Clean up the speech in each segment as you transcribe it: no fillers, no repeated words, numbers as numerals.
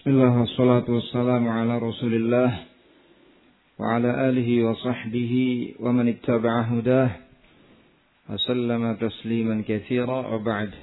Bismillah wassalatu wassalamu ala Rasulillah wa ala alihi wa sahbihi wa man ittaba'a hudah wa sallama tasliman katsira wa ba'd.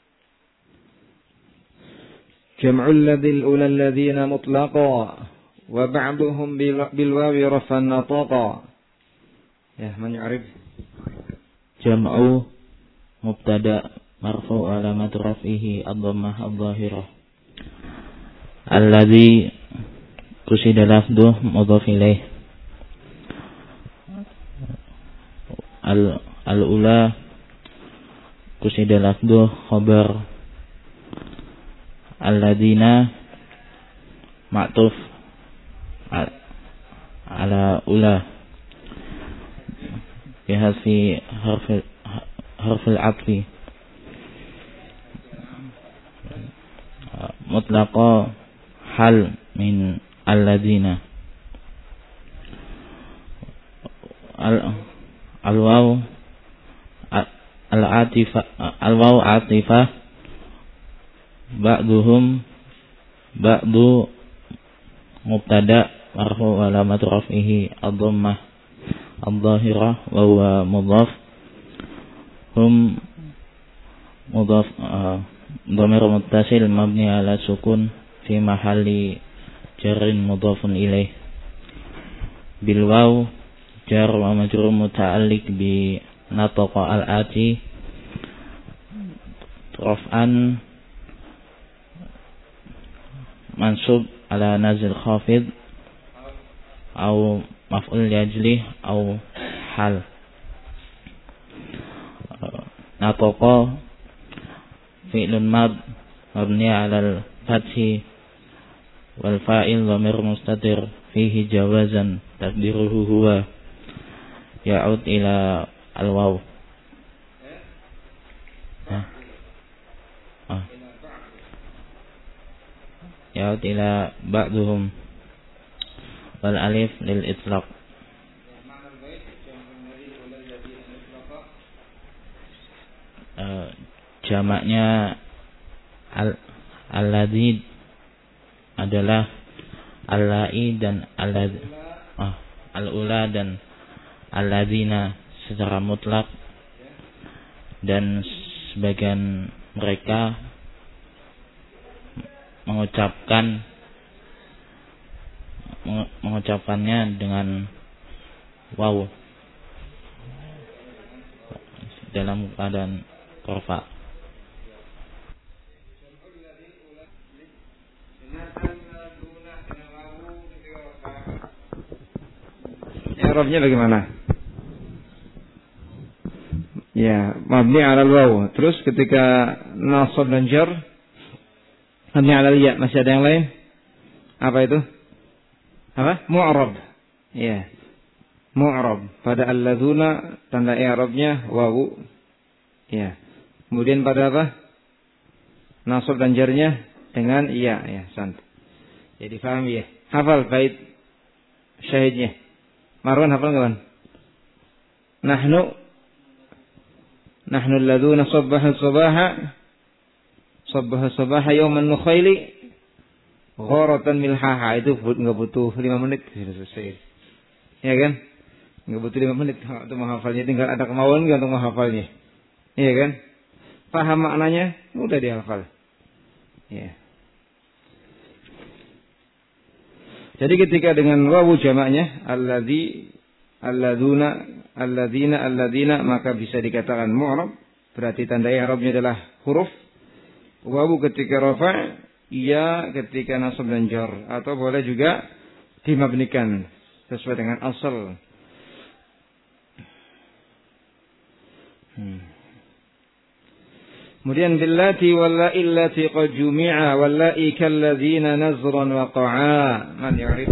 Jam'ul ladhil ula alladhina mutlaqa wa ba'duhum bil wawi rafan nataqa. Ya, man ya'rif? Jam'u mubtada marfu alamat raf'ihi ad-dhammah adh-dhahirah. Alladzi kusida lafdhu mudhaf ilaih. Al-ula kusida lafdhu khabar. Alladzina ma'tuf ala ula bihadfi harfil atfi. Mutlaqa hal min alladzina. Al-waw atifah ba'duhum ba'du mubtada marfu alamat raf'ihi ad-dhammah adh-dhahirah wa huwa mudhaf. Hum mudhaf dhamir muttasil mabni ala sukun fi mahalli jarrin mudhafun ilaih. Bil waw jar wa majrur muta'alliq bi nataqa al-ati raf'an mansub ala nazil khafid au maf'ul yajlih au hal. Nataqa fi'lun mad mabni ala al-fathi wal fa'il dhamir mustatir fihi jawazan taqdiruhu huwa ya'ud ila al-waw. Ya'ud ila ba'duhum wal alif lil itlaq. Jamaknya alladzi adalah allai dan al-ula dan alladzina secara mutlak, dan sebagian mereka mengucapkannya dengan waw dalam keadaan rafa. I'rabnya bagaimana? Ya, mabni 'ala al-waw. Terus ketika nasab dan jar mabni 'ala al-ya. Masih ada yang lain? Apa itu? Apa? Mu'rab. Ya. Mu'rab. Pada alladzuna tanda i'rabnya wawu. Ya. Kemudian pada apa? Nasab dan jarnya dengan ya, ya, sant. Jadi paham ya? Hafal bait syahidnya. Marwan hafal kawan? Nahnu alladzuna sabbaha yawman nukhaili gharatan milhaha. Itu enggak butuh 5 menit sudah selesai. Ya kan? Enggak butuh 5 menit untuk menghafalnya, tinggal ada kemauan enggak untuk menghafalnya. Iya kan? Paham maknanya, mudah dihafal. Ya. Jadi ketika dengan wawu jamaknya alladzina maka bisa dikatakan mu'rab, berarti tanda i'rabnya adalah huruf. Wawu ketika rafa', ya ketika nasab dan jar, atau boleh juga dimabnikan sesuai dengan asal. Kemudian billati wallahi allati qad jumi'a wallahi kalladzina nazran waqa'a. Man ya'rif?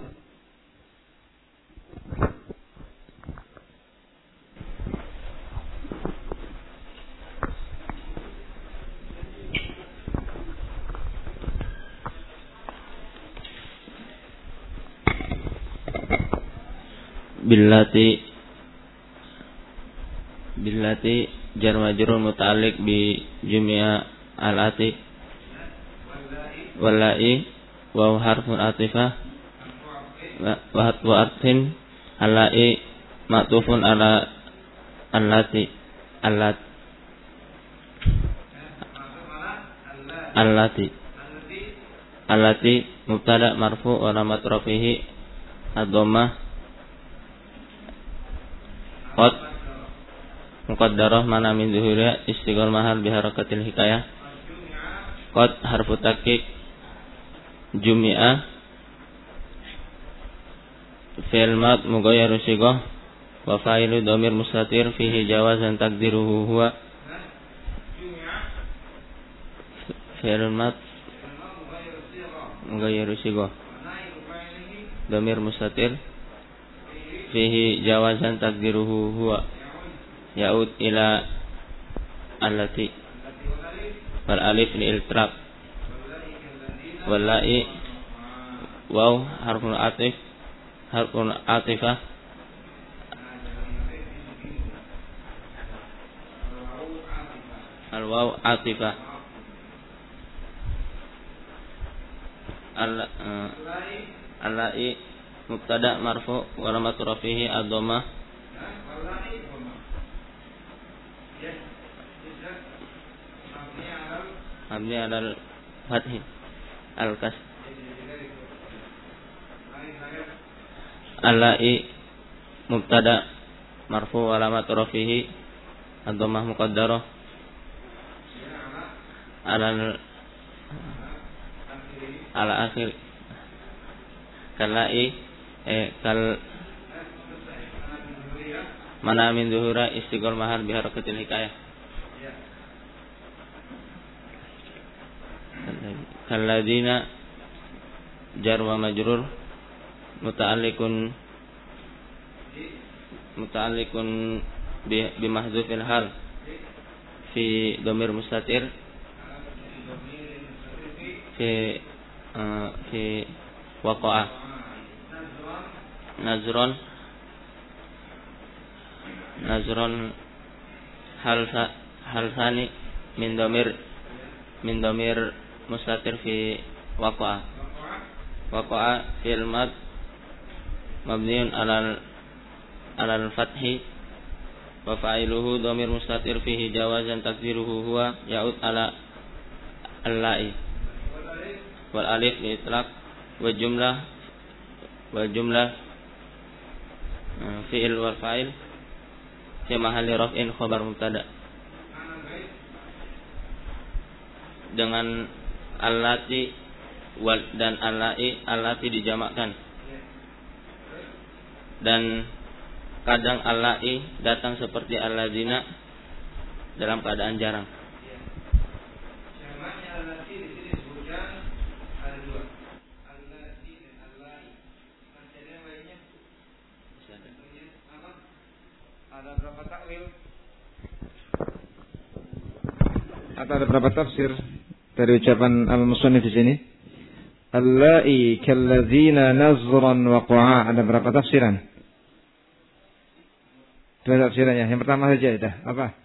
Billati jar majrur muta'alliq bi jami'a al-ati wallahi waw harfun atifah wa artin allai ma'tufun ala allati mubtada marfu wa alamat rafihi ad-dhammah qad muqaddarah mana min zuhuriha istighal mahal biharakatil hikayah qad harfu takkik jumi'a fi'il mad mughayyaru sighah wa fa'ilu dhamir mustatir fihi jawazan taqdiruhu huwa fi'il mad mughayyaru sighah dhamir mustatir fihi jawazan taqdiruhu huwa ya'ud ila allati wal alif li iltraq wallahi waw harfun atifah al waw atifah allai mubtada marfu wa alamat rafihi ad-dhammah mabni ala fathi al-kas allai mubtada marfu wa alamat rafihi ad-dhammah muqaddarah ala akhir kallai kal mana min zuhura istighal mahal biharakatil hikayah kalladina jar wa majrur muta'alliqun bi mahdzufil hal fi dhamir mustatir fi waqa'a nazron halsani min dhamir mustatir fi waqa'a fi'il mad mabniun ala al-fathi wa fa'iluhu dhamir mustatir fihi jawazan taqdiruhu huwa ya'ud ala allai wal alif li itlaq wa jumlah fi'il wal fa'il fi mahalli raf'in khabar mubtada dengan allati dan allati dijamakkan dan kadang allai datang seperti alladzina dalam keadaan jarang. Ada berapa takwil? Atau ada berapa tafsir dari ucapan al-musannif di sini? Allai kalladzina nazran wa qa'a. Ada berapa tafsiran? Dua tafsirannya. Yang pertama saja itu apa?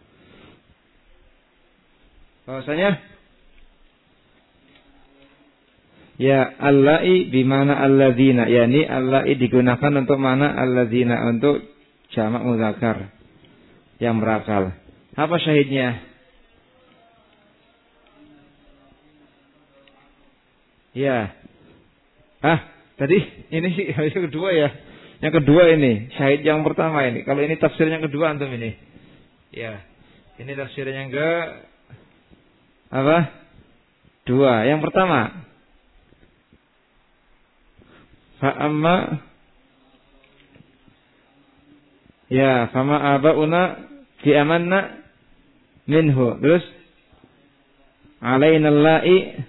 Bahwasanya ya allai bimana alladzina, yakni allai digunakan untuk mana alladzina, untuk jamak muzakkar yang berakal. Apa syahidnya? Ya. Tadi ini yang kedua ya. Yang kedua ini syahid yang pertama ini. Kalau ini tafsir yang kedua antum ini. Ya. Ini tafsir yang ke apa? Dua. Yang pertama. Fa'amma ya fama abauna fi amanna minhu. Terus alaina allai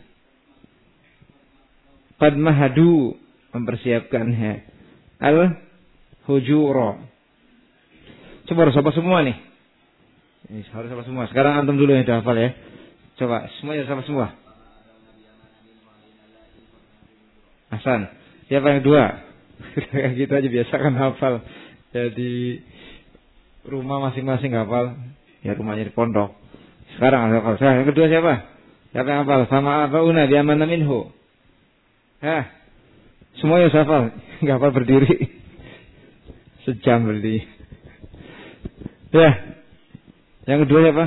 qad mahadu, mempersiapkannya al-hujura. Coba harus apa semua nih? Ini harus apa semua. Sekarang antum dulu yang dah hafal ya. Coba semuanya harus apa semua. Hasan. Siapa yang dua? Kita aja biasa kan hafal. Jadi rumah masing-masing hafal. Ya rumahnya di pondok. Sekarang hafal. Yang kedua siapa? Siapa yang hafal? Sama abauna bi amanna minhu. Semuanya hafal. Enggak hafal berdiri. Sejam berdiri. Ya. Yang kedua apa?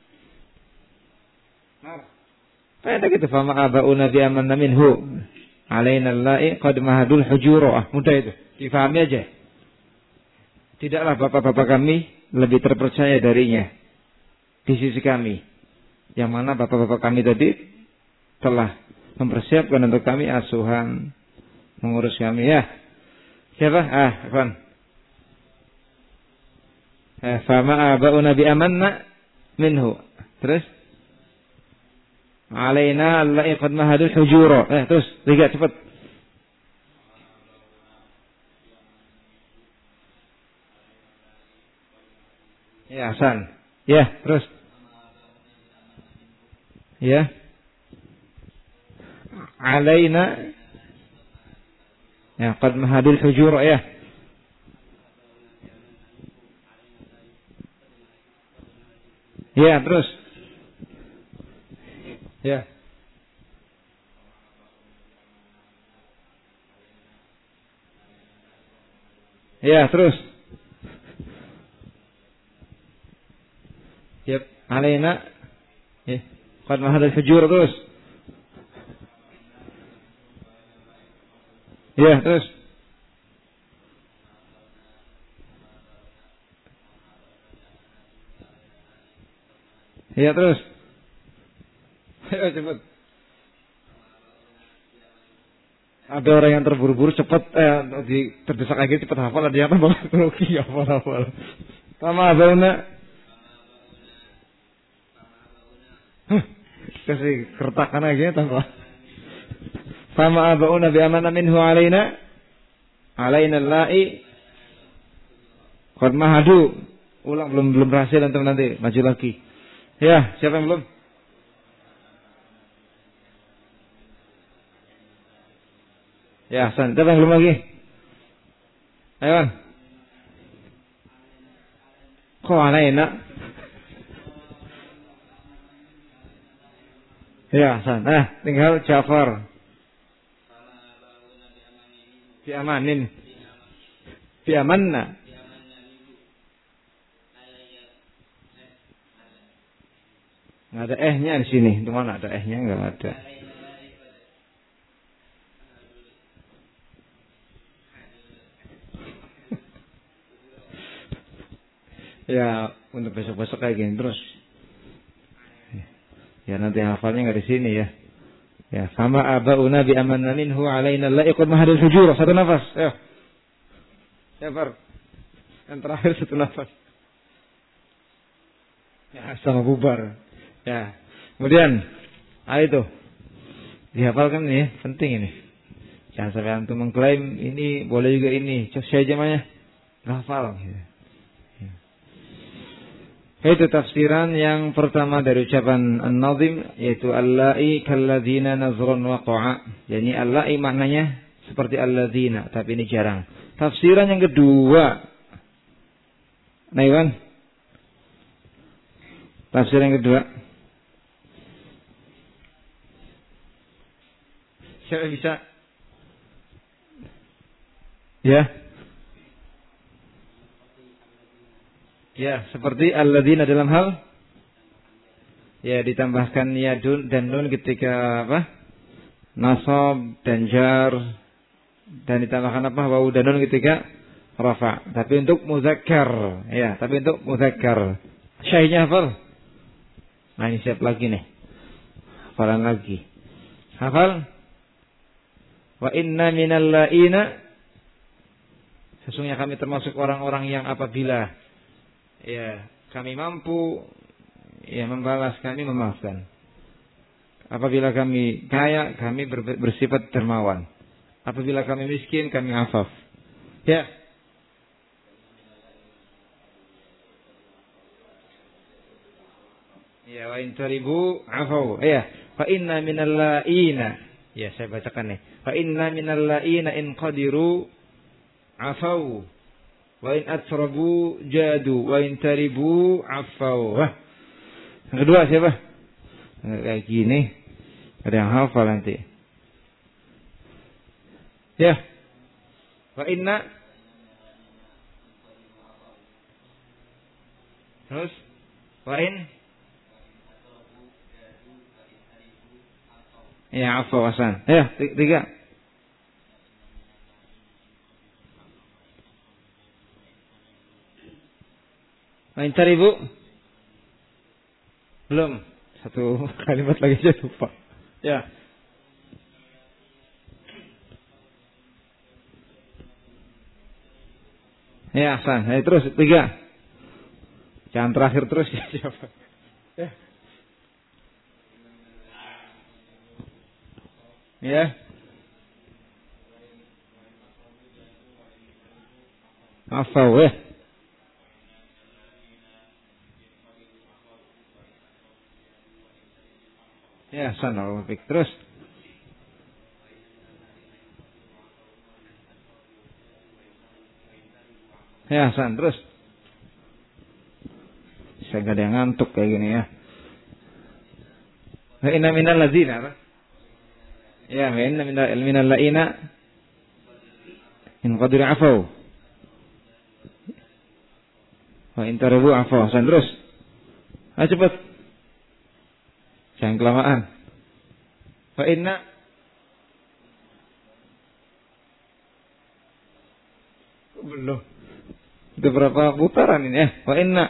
Ada gitu, fama aba'una bi amanna minhu alaina allahi qad mahadul hujura. Mudah itu. Difahami aja. Tidaklah bapak-bapak kami lebih terpercaya darinya di sisi kami. Yang mana bapak-bapak kami tadi telah mempersiapkan untuk kami asuhan, mengurus kami. Ya. Siapa? Afwan. Fama aba'una bi amanna minhu. Terus alaina allahi qad mahadul hujura. Terus tiga cepat. Ya, Hasan. Ya, terus. Ya. Alaina ya qad mahadul hujura ya. Ya, terus. Ya. Ya, terus. Yep, alaina. Ya. Qad mahadul hujur terus. Ya, terus. Ya, terus. Ayo cepat. Ada orang yang terburu-buru cepat terdesak lagi cepat hafal, ada yang tambah grogi hafal. Sama abana. Kasih kertakan aja tambah. Sama abauna bi amana minhu alaina allahi qad mahadu. Ulang, belum berhasil antum nanti maju lagi. Ya, siapa yang belum? Ya, Hasan. Siapa yang belum lagi? Ayo. Kok alaina? Ya, Hasan. Tinggal Ja'far. Biamanin. Biamanna. Nggak ada nya di sini. Di mana ada nya? Nggak ada. Ya, untuk besok-besok kayak gini terus. Ya nanti hafalnya nggak di sini ya. Ya, sama abauna bi amanna minhu alaina la iqad mahadul hujur. Satu nafas. Ayo. Sabar. Yang terakhir satu nafas. Ya, sama bubar. Ya. Kemudian, itu. Dihafalkan ini, penting ini. Jangan sampai antum mengklaim ini boleh juga ini. Cok saya jamanya. Hafal. Itu tafsiran yang pertama dari ucapan An-Nazim, yaitu Allahi kalladzina nazrun waqa'a. Yani Allahi maknanya seperti alladzina, tapi ini jarang. Tafsiran yang kedua. Nah, Iwan. Tafsiran yang kedua. Siapa bisa? Ya. Ya, seperti alladzina dalam hal ya ditambahkan yadun dan nun ketika apa? Nasab dan jar, dan ditambahkan apa? Wawu dan nun ketika rafa. Tapi untuk muzakkar, ya, tapi untuk muzakkar. Syahidnya hafal? Nah, ini siap lagi nih. Hafalan lagi. Hafal? Wa inna minal la'ina, sesungguhnya kami termasuk orang-orang yang apabila ya kami mampu ya membalas, kami memaafkan. Apabila kami kaya, kami bersifat dermawan. Apabila kami miskin, kami afaf. Ya. Ya, wa in taribu afau. Ya, fa inna minal la'ina. Ya, saya bacakan nih. Fa inna minal la'ina in qadiru afau. Wa in atrabu jadu wa in taribu afau. Yang kedua siapa? Kayak gini. Ada yang hafal nanti. Ya. Wa inna. Terus wa in. Ya, afa wasan. Ya, 3. Wa in taribu. Belum. Satu kalimat lagi saya lupa. Ya. Ya, Hasan. Ayo terus 3. Jangan terakhir terus ya siapa. Ya. Ya. Afau ya. Ya, Hasan. Terus. Ya, Hasan. Terus. Saya nggak ada yang ngantuk kayak gini ya. Wa inna minal ladzina apa? Ya, wa inna minal la'ina in qadir afau. Wa in tarabu afau. Hasan terus. Ayo cepat. Jangan kelamaan. Wa inna belum. Itu berapa putaran ini ya? Wa inna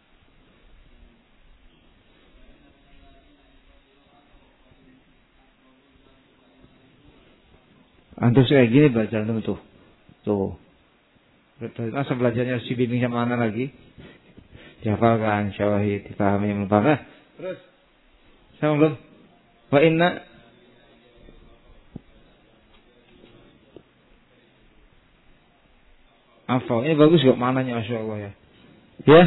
antum kayak gini belajar antum tuh. Tuh. Masa belajarnya si bimbing sama mana lagi? Dihafalkan, syawahid, dipahami, melempar. Terus. Sama belum? Wa inna afau. Ini bagus kok mananya, Masya Allah ya. Ya.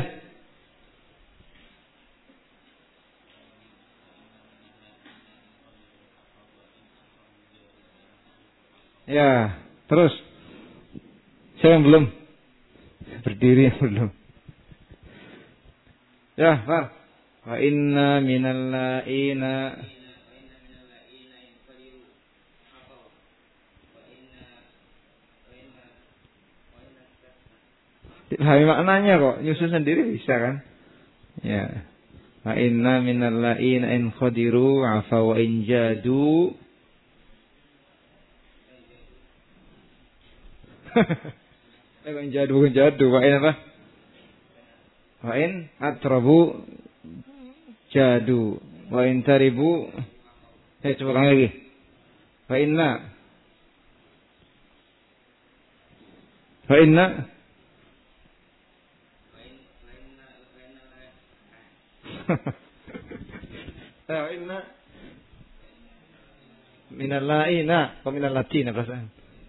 Ya, terus. Saya yang belum berdiri yang belum. Ya, Far. Wa inna minal la'ina. Dipahami maknanya kok, nyusun sendiri bisa kan? Ya. Wa inna minal la'ina in khadiru afa wa in jadu. Bukan jadu. Wa in apa? Wa in atrabu jadu. Wa in taribu. Coba ulang lagi. Wa inna. Wa inna. Wa inna. Minal la'ina. Wa minal latina perasaan.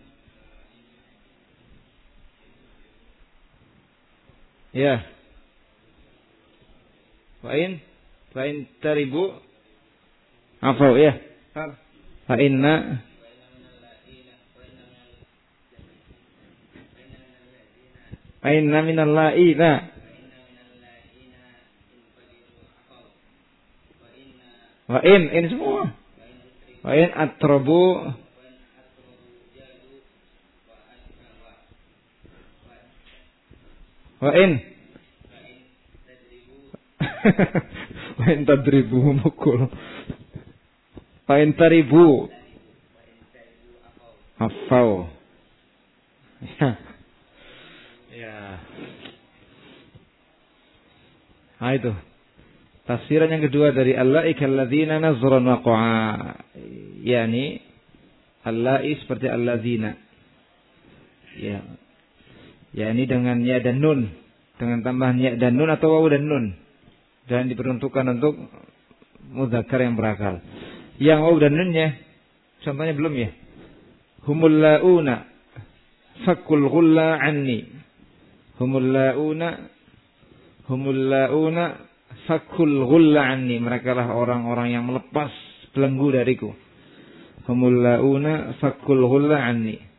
Ya. Wa in taribu afau ya. Fa inna minal la'ina. Wa in semua. Wa in atrabu wa in tadribu mukul. Wa in taribu afau. Ya. Nah itu. Tafsiran yang kedua dari al-la'ika alladzina nazran waqa'a. Yani al-la'i seperti alladzina. Ya. Yani dengan ya dan nun, dengan tambahan ya dan nun atau wawu dan nun, dan diperuntukkan untuk mudzakkar yang berakal. Yang wawu dan nunnya, contohnya belum ya. Humul launa fakul ghulla anni. Humul launa fakul ghulla anni. Mereka lah orang-orang yang melepas belenggu dariku. Humul launa fakul ghulla anni.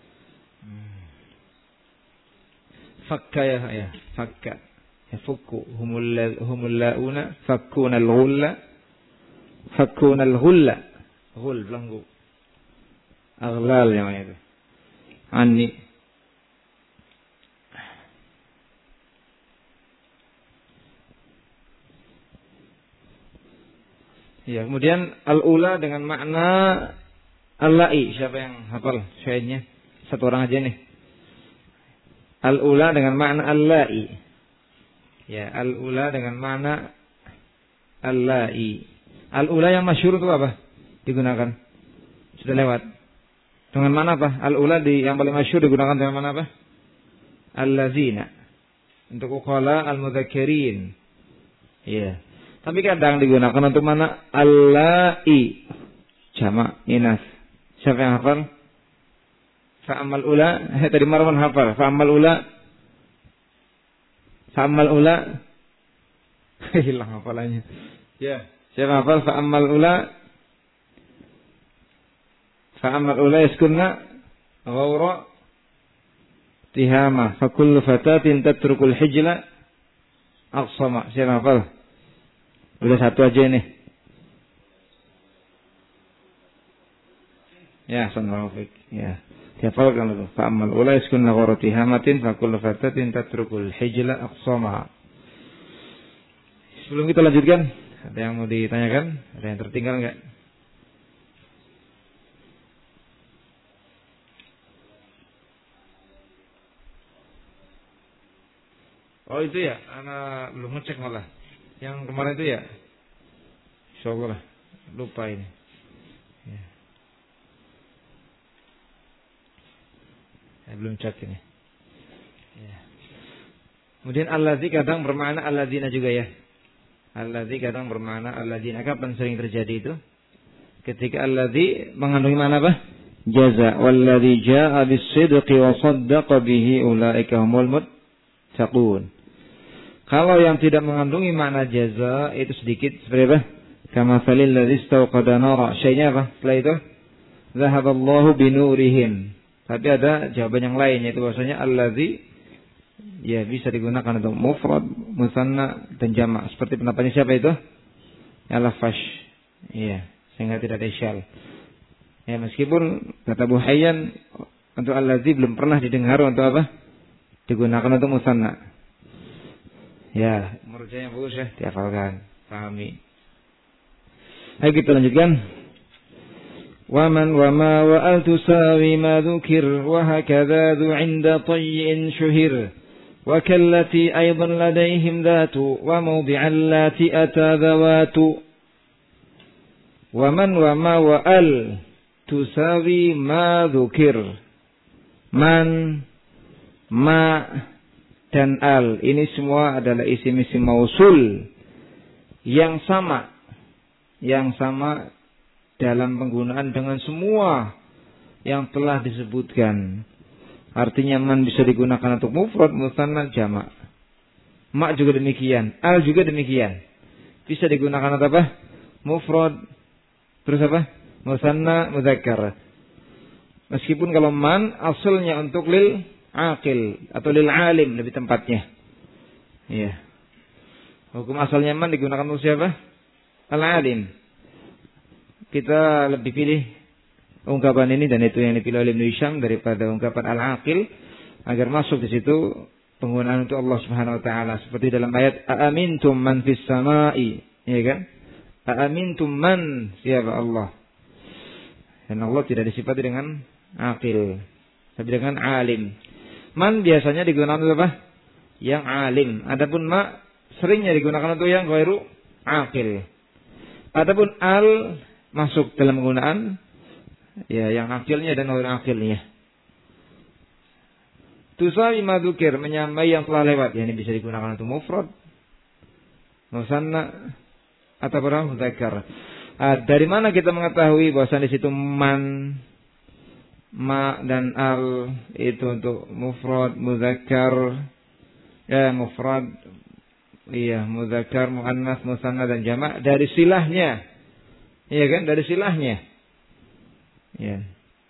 Fakka ya fakka ya fukku humul launa fakkuna al-ghulla ghul belenggu aghlal yang itu Anni. Ya, kemudian al-ula dengan makna al-la'i. Siapa yang hafal syairnya? Satu orang aja nih. Al-ula dengan makna al-la'i. Ya, al-ula dengan makna al-la'i. Al-ula yang masyhur itu apa? Digunakan. Sudah lewat. Dengan mana apa? Al-ula yang paling masyhur digunakan dengan mana apa? Al-lazina. Untuk uqala al-mudzakirin. Ya. Tapi kadang digunakan untuk mana? Al-la'i. Jamak inas. Siapa yang hafal? Fa'amal ula. Tadi Marwan hafal. Fa'amal ula. Fa'amal ula. Hilang hafalannya. Ya. Siapa hafal? Fa'amal ula. Fa'amal ula yaskunna ghawra tihama. Fakullu fatatin tatrukul hijla aqsama. Siapa hafal? Udah satu aja nih. Ya, sanawafik. Ya. Dihafalkan itu. Fa'amal ula yaskunna ghawra tihamatin. Fakullu fatatin tatrukul hijla aqsama. Sebelum kita lanjutkan, ada yang mau ditanyakan? Ada yang tertinggal enggak? Oh itu ya, anak belum ngecek malah. Yang kemarin itu ya, insyaallah lupa ini. Ya. Saya belum cek ini. Ya. Kemudian allazi kadang bermakna alladzina juga ya. Allazi kadang bermakna alladzina. Kapan sering terjadi itu? Ketika allazi mengandungi mana apa? Jaza. Wallazi jaa'a bis-sidqi wa saddaqa bihi ulaika humul muttaqun. Kalau yang tidak mengandungi makna jaza itu sedikit seperti apa? Kama salil ladzi istawqada nara. Syai'nya apa? Setelah itu zahaballahu binurihim. Tapi ada jawaban yang lain yaitu bahwasanya allazi ya bisa digunakan untuk mufrad, musanna dan jamak. Seperti pendapatnya siapa itu? Al-Fash. Iya, sehingga tidak ada isyal. Ya meskipun kata Abu Hayyan untuk allazi belum pernah didengar untuk apa? Digunakan untuk musanna. Ya, menurut saya yang bagus ya, dihafalkan, pahami. Ayo kita lanjutkan. Waman wama wa al tusawi ma dzukir wa hakadha dzu 'inda tayyin shuhir wa kallati aidan ladaihim dhatu wa mawdi'al lati ata dhawatu. Waman wama wa al tusawi ma dzukir. Man ma dan al ini semua adalah isim-isim mausul yang sama dalam penggunaan dengan semua yang telah disebutkan. Artinya man bisa digunakan untuk mufrad, musanna, jamak. Ma juga demikian, al juga demikian. Bisa digunakan untuk apa? Mufrad, terus apa? Musanna, mudzakkar. Meskipun kalau man asalnya untuk lil aqil atau lil alim lebih tempatnya. Iya. Hukum asalnya man digunakan untuk siapa? Al alim. Kita lebih pilih ungkapan ini dan itu yang dipilih oleh Ibnu Hisham daripada ungkapan al aqil agar masuk di situ penggunaan untuk Allah Subhanahu wa taala seperti dalam ayat aamintum man fis samai, ya kan? Aamintum man siapa Allah. Dan Allah tidak disifati dengan aqil, tapi dengan alim. Man biasanya digunakan untuk apa? Yang alim. Adapun ma seringnya digunakan untuk yang ghairu aqil. Adapun al masuk dalam penggunaan ya yang aqilnya dan ghairu aqilnya. Tusawi ma dzukir menyamai yang telah lewat. Ya, ini bisa digunakan untuk mufrad, musanna atau mudzakkar. Dari mana kita mengetahui bahwa di situ man, ma dan al itu untuk mufrad, mudzakkar, ya mufrad, iya mudzakkar, muannas, musanna dan jamak dari silahnya, iya kan? Dari silahnya, ya.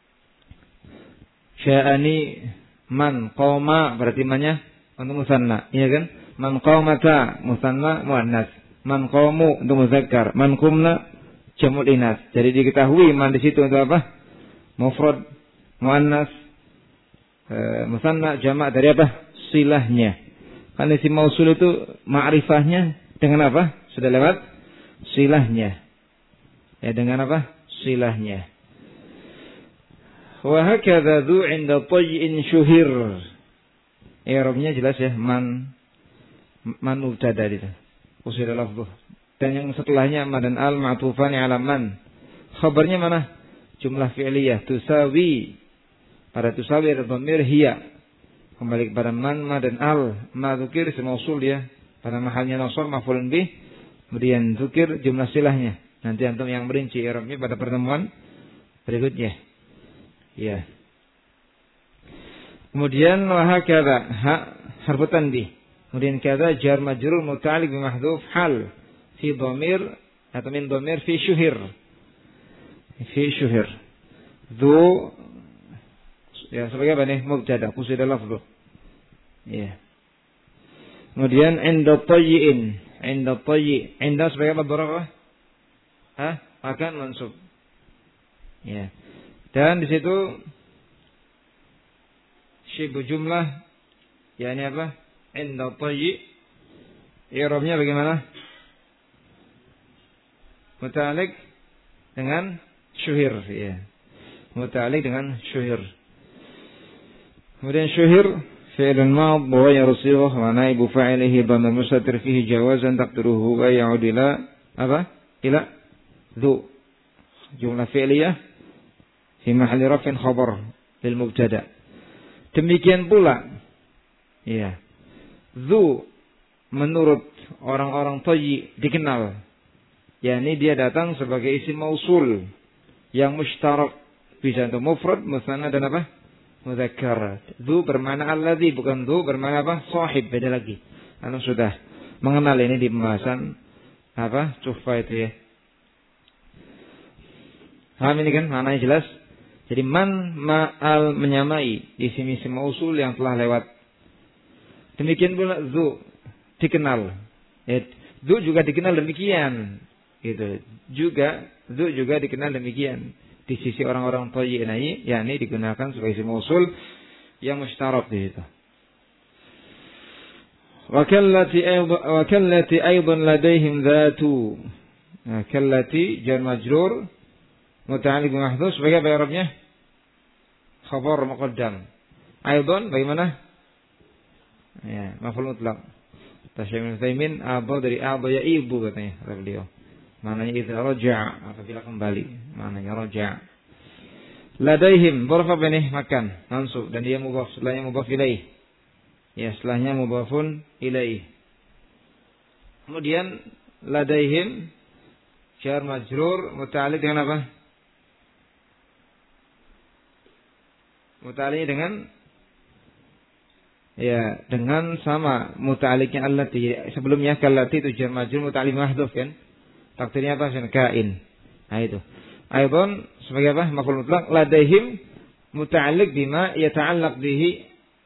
Sya'ani man qoma berarti mannya untuk musanna, iya kan? Man qomata musanna muannas, man qomu untuk mudzakkar, man qumna jamul inas. Jadi diketahui man di situ untuk apa? Mufrad, muannas, Musanna jamak dari apa? Silahnya. Kan isim mausul itu ma'rifahnya dengan apa? Sudah lewat silahnya. Ya dengan apa? Silahnya. Wa hakadha dzu 'inda tayyin syuhir. I'rabnya jelas ya, man mubtada itu. Usir lafdhuh. Dan yang setelahnya ma dan al ma'tufani 'ala man. Khabarnya mana? Jumlah fi'liyah tusawi. Pada tusawi ada dhamir hiya. Kembali kepada man, ma dan al. Ma dzukir isim mausul ya. Pada mahalnya nasab maf'ulun bih. Kemudian dzukir jumlah silahnya. Nanti antum yang merinci i'rabnya pada pertemuan berikutnya. Ya. Kemudian wa hakadha harfu tanbih. Kemudian kadza jar majrur muta'alliq bi mahdhuf hal fi dhamir atau min dhamir fi syuhir. Fi syuhir. Dzu ya sebagai apa nih? Mubtada, qusida lafdhu. Ya. Kemudian inda tayyin, inda tayyi, inda sebagai apa dzaraf? Akan mansub. Ya. Dan di situ syibu jumlah yakni apa? Inda tayyi. I'rabnya bagaimana? Muta'alliq dengan syuhir ya. Muta'alliq dengan syuhir. Kemudian syuhir fi'lun madh wa yarsighah wa naibu fa'ilihi dhamir mustatir fihi jawazan taqdiruhu wa ya'ud ila apa? Ila dzu. Jumlah fi'liyah fi mahalli raf'in khabar lil mubtada. Demikian pula ya. Dzu menurut orang-orang Tayyi dikenal yakni dia datang sebagai isim mausul yang mushtarak bisa untuk mufrad, musanna dan apa? Mudzakkar. Dzu bermakna alladzi, bukan dzu bermakna apa? Sahib, beda lagi. Anda sudah mengenal ini di pembahasan apa? Tuhfah itu ya. Paham ini kan? Maknanya jelas. Jadi man ma'al menyamai isim-isim mausul yang telah lewat. Demikian pula dzu dikenal. Ya, dzu juga dikenal demikian. Gitu. Dzu juga dikenal demikian. Di sisi orang-orang Tayyi ini, yakni digunakan sebagai isim mausul yang mushtarak di situ. Wa kallati aidan ladaihim dzatu. Nah, kallati jar majrur muta'alliq bi mahdhuf sebagai apa i'rabnya? Khabar muqaddam. Aidan bagaimana? Ya, maf'ul mutlaq. Tasyamil Taimin abau dari aba ya ibu katanya kata beliau. Maknanya idza raja'a, apabila kembali. Maknanya raja'a. Ladaihim dzarf apa ini? Makan, mansub dan dia mudhaf, setelahnya mudhaf ilaih. Ya, setelahnya mudhafun ilaih. Kemudian ladaihim jar majrur muta'alliq dengan apa? Muta'alliq dengan ya, dengan sama muta'alliqnya allati. Sebelumnya kallati itu jar majrur muta'alliq mahdhuf kan? Takdirnya apa? Kain. Nah itu. Aidan sebagai apa? Maf'ul mutlaq ladaihim muta'alliq bima yata'allaq bihi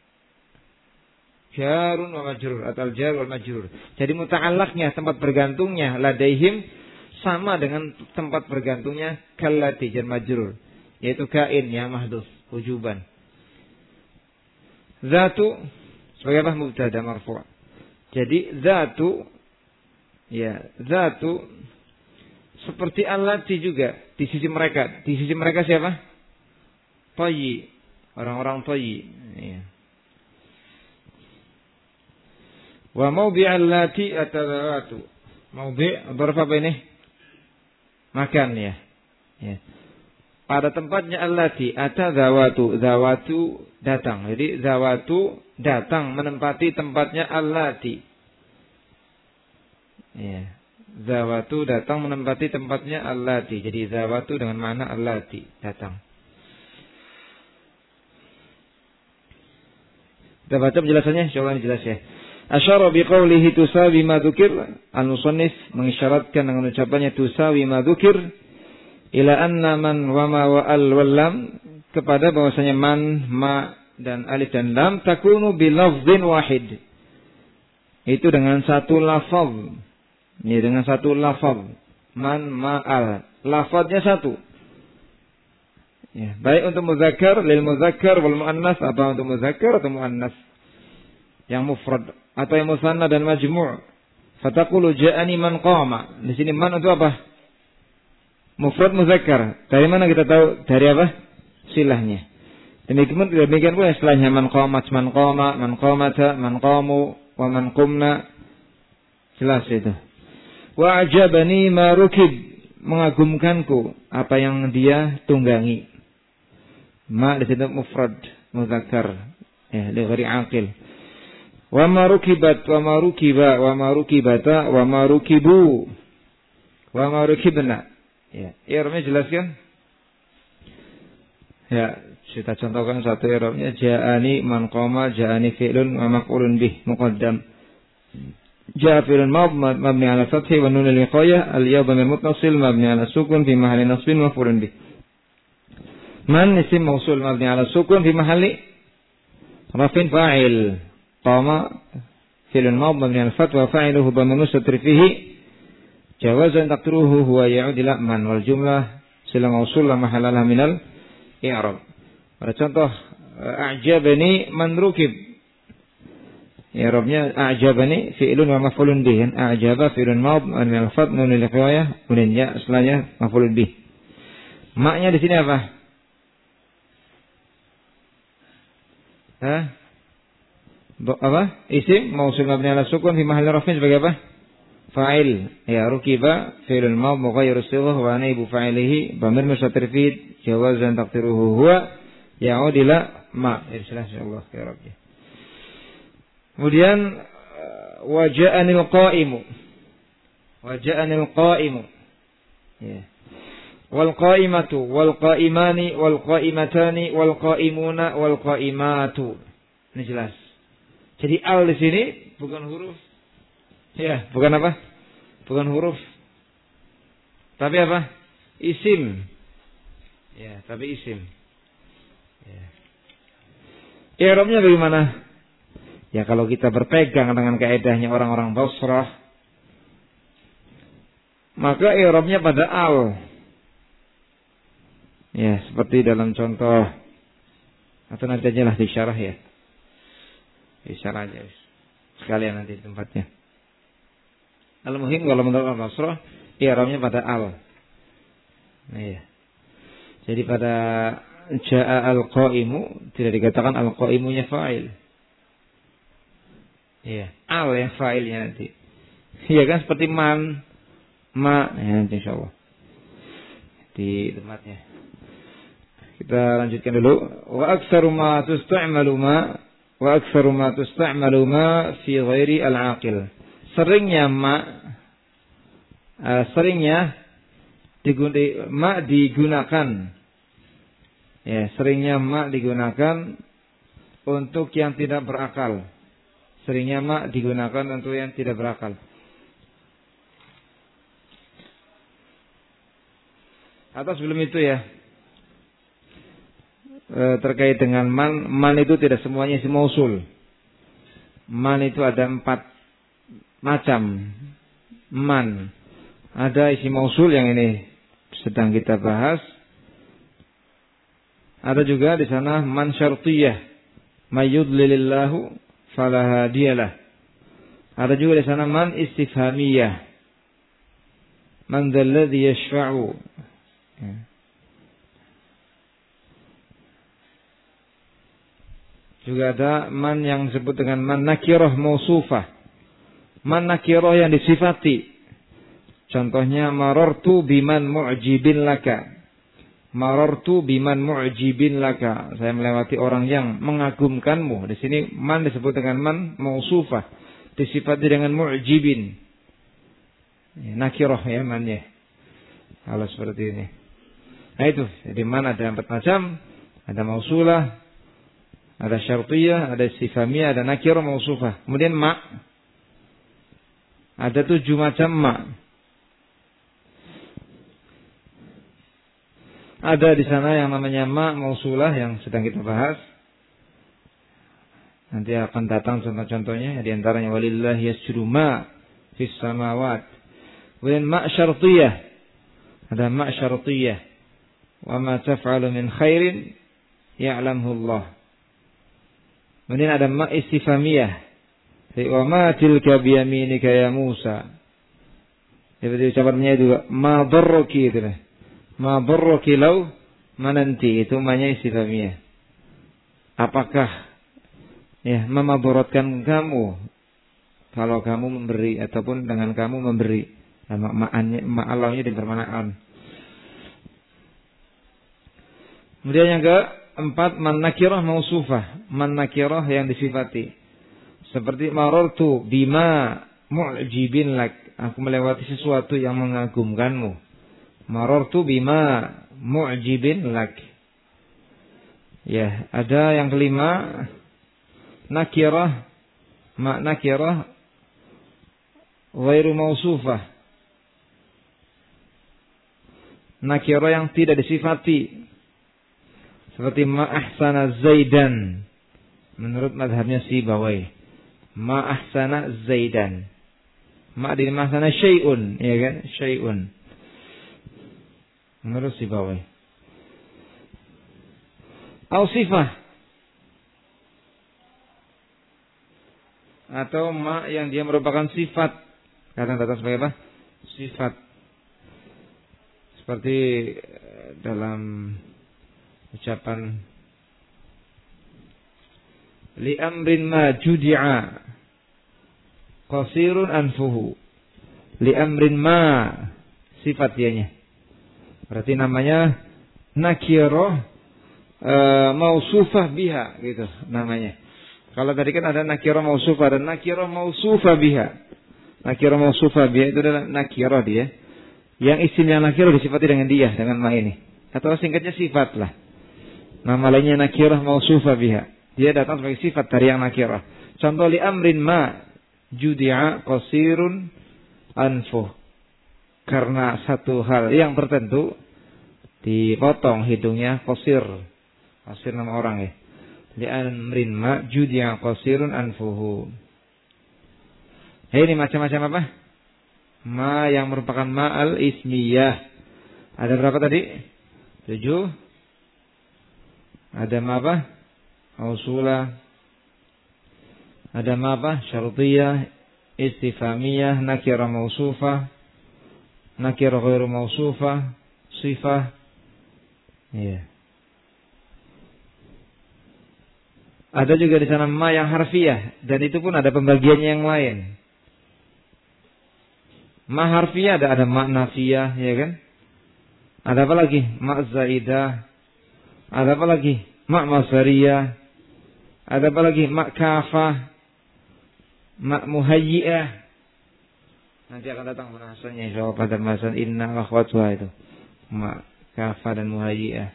jarun wa majrur atau jar wal majrur. Jadi muta'allaqnya, tempat bergantungnya ladaihim sama dengan tempat bergantungnya kallati jar majrur, yaitu kain yang mahdhuf wujuban. Zatu sebagai apa? Mubtada marfu'. Jadi zatu ya, zatu seperti allati juga di sisi mereka. Di sisi mereka siapa? Tayyi, orang-orang Tayyi. Ya. Wa mawdi' allati atadawatu. Mawdi' dzarf apa ini? Makan ya. Ya. Pada tempatnya allati atadawatu, zawatu datang. Jadi zawatu datang menempati tempatnya allati. Ya. Zawatu datang menempati tempatnya allati. Jadi zawatu dengan makna allati datang. Kita baca penjelasannya, insyaallah jelas ya. Asyara biqaulihi tusawi ma dzukir. Al-musannif mengisyaratkan dengan ucapannya tusawi ma dzukir ila anna man wa ma wa al wal lam, kepada bahwasanya man, ma dan alif dan lam takunu bi lafdhin wahid. Itu dengan satu lafaz. Ini dengan satu lafaz. Man, ma'al. Lafaznya satu. Ya, baik untuk muzakkar, lil muzakkar wal muannas, apa untuk muzakkar atau muannas. Yang mufrad atau yang musanna dan majmu'. Fataqulu ja'ani man qama. Di sini man itu apa? Mufrad muzakkar. Dari mana kita tahu? Dari apa? Silahnya. Demikian pula istilahnya man qamat, man qama, man qamata, man qamu, wa man qumna. Jelas itu. Wa ajabani ma rukib, mengagumkanku apa yang dia tunggangi. Ma di situ mufrad muzakkar, ya, li ghairi aqil. Wa ma rukibat, wa ma rukiba, wa ma rukibata, wa ma rukibu, wa ma rukibna. Ya, i'rabnya jelas kan? Ya, kita contohkan satu i'rabnya. Ja'ani man qama, ja'ani fi'lun wa maf'ulun bih muqaddam. Ja'a fi'lun mabni 'ala fathi wa nun al-wiqayah, al-ya dhamir muttasil mabni 'ala sukun fi mahalli nasbin maf'ulun bih. Man isim mausul mabni 'ala sukun fi mahalli raf'in fa'il. Qama fi'lun mabni 'ala fath wa fa'iluhu dhamir mustatir fihi jawazan taqdiruhu huwa ya'ud ila man wal jumlah sila mausul la mahalla laha minal i'rab. Pada contoh a'jabani man rukib. I'rabnya a'jabani fi'lun wa maf'ulun bih. A'jaba fi'lun mabni 'ala fath nun lil riwayah kemudian ya setelahnya maf'ulun bih. Maknya di sini apa? Apa? Isim mausul mabni 'ala sukun fi mahalli raf'in sebagai apa? Fa'il. Ya, rukiba fi'lun madh mughayyiru sighah wa naibu fa'ilihi dhamir mustatir fi jawazan taqdiruhu huwa ya'ud ila ma. Insyaallah ya Rabbi. Kemudian waja'anil qa'imu. Waja'anil qa'imu. Ya. Wal qa'imatu wal qa'imani wal qa'imatani wal qa'imuna wal qa'imatu. Ini jelas. Jadi al di sini bukan huruf. Ya, bukan apa? Bukan huruf. Tapi apa? Isim. Ya, tapi isim. Ya. I'rabnya bagaimana? Ya, kalau kita berpegang dengan kaidahnya orang-orang Basrah, maka i'rabnya pada al. Ya, seperti dalam contoh atau nanti ajalah disyarah ya. Disyarah aja. Sekalian nanti tempatnya. Al-muhim kalau menurut Al-Basrah i'rabnya pada al. Iya. Jadi pada ja'a al-qa'imu tidak dikatakan al-qa'imunya fa'il. Iya, al yang fa'ilnya nanti. Iya kan seperti man, ma, ya nanti insyaallah di tempatnya. Kita lanjutkan dulu. Wa aktsaru ma tusta'malu ma fi ghairi al-aqil. Seringnya digunakan. Ya, seringnya ma digunakan untuk yang tidak berakal. Seringnya ma digunakan untuk yang tidak berakal. Atau sebelum itu ya, terkait dengan man itu tidak semuanya isim mausul. Man itu ada 4 macam man. Ada isim mausul yang ini sedang kita bahas. Ada juga di sana man syartiyah, mayyudlilillahu fala hadiyalah. Ada juga di sana man istifhamiyah, man dzalladzi yashfa'u. Juga ada man yang disebut dengan man nakirah mausufah. Man nakirah yang disifati. Contohnya marartu biman mu'jibin laka. Marartu biman mu'jibin laka. Saya melewati orang yang mengagumkanmu. Di sini man disebut dengan man mausufah. Disifati dengan mu'jibin. Nakirah ya mannya. Kalau seperti ini. Nah itu. Jadi man ada 4 macam. Ada mausulah. Ada syartiyah. Ada istifhamiyah. Ada nakirah mausufah. Kemudian ma. Ada 7 macam ma. Ada di sana yang namanya ma mausulah yang sedang kita bahas. Nanti akan datang contoh-contohnya. Di antaranya walillahi yasjudu ma fis samawat. Kemudian ma syartiyah. Ada ma syartiyah. wa ma taf'alu min khairin ya'lamhu Allah. Kemudian ada ma istifhamiyah. Wa ma tilka biyaminika ya Musa. Seperti ucapannya juga ma darraki itu. Ma darraki law mananti, itu ma-nya istifhamiyah. Apakah memadaratkan kamu kalau kamu memberi ataupun dengan kamu memberi. Ma'alahnya dipermanaan. Kemudian yang keempat, man nakirah mausufah. Man nakirah yang disifati. Seperti marartu bima mu'jibin lak. Aku melewati sesuatu yang mengagumkanmu. Marartu bima mu'jibin lak. Ya, ada yang kelima, nakirah, ma nakirah ghairu mausufah. Nakirah yang tidak disifati. Seperti ma ahsana Zaidan. Menurut mazhabnya Sibawai. Ma ahsana Zaidan. Ma di mahsana syai'un, ya kan? Syai'un. Menurut Sibawai. Au sifah. Atau ma yang dia merupakan sifat. Kata-kata sebagai apa? Sifat. Seperti dalam ucapan li amrin ma judi'a qasirun anfuhu. Li amrin ma, sifat dianya. Berarti namanya nakirah mausufah biha gitu namanya. Kalau tadi kan ada nakirah mausufah dan nakirah mausufah biha. Nakirah mausufah biha itu adalah nakirah dia yang isimnya nakirah disifati dengan dia, dengan ma ini. Atau singkatnya sifat lah. Nama lainnya nakirah mausufah biha. Dia datang sebagai sifat dari yang nakirah. Contoh li amrin ma judi'a qasirun anfuh. Karena satu hal yang tertentu dipotong hidungnya qasir. Qasir nama orang ya. Li amrin ma judi'a qasirun anfuhu. Ini macam-macam apa? Ma yang merupakan ma'al ismiyah. Ada berapa tadi? 7. Ada ma apa? Mausulah. Ada ma apa? Syartiyah, istifhamiyah, nakirah mausufah, nakirah ghairu mausufah, sifah. Iya. Ada juga di sana ma yang harfiah, dan itu pun ada pembagiannya yang lain. Ma harfiah ada ma nafiyah, ya kan? Ada apa lagi? Ma zaidah. Ada apa lagi? Ma masariyah. Ada apa lagi? Ma kafah. Ma muhayyi'ah. Nanti akan datang pembahasannya insyaallah pada pembahasan inna wa akhwatuha itu. Ma kafah dan muhayyi'ah.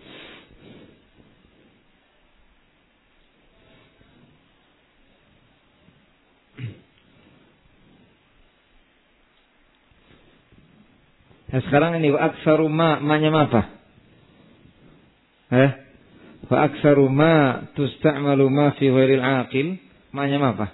Nah, sekarang ini wa aktsaru ma-nya apa? Wa aktsaru ma tusta'malu ma fi ghairil aqil, ma-nya apa?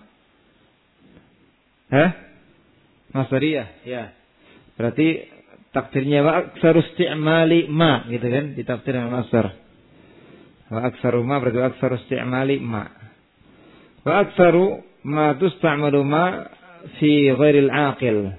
Masdariyah, ya. Berarti takdirnya wa aktsaru isti'mali ma, gitu kan? Ditafsir dengan masdar. Wa aktsaru ma berarti wa aktsaru isti'mali ma. Wa aktsaru ma tusta'malu ma fi ghairil aqil.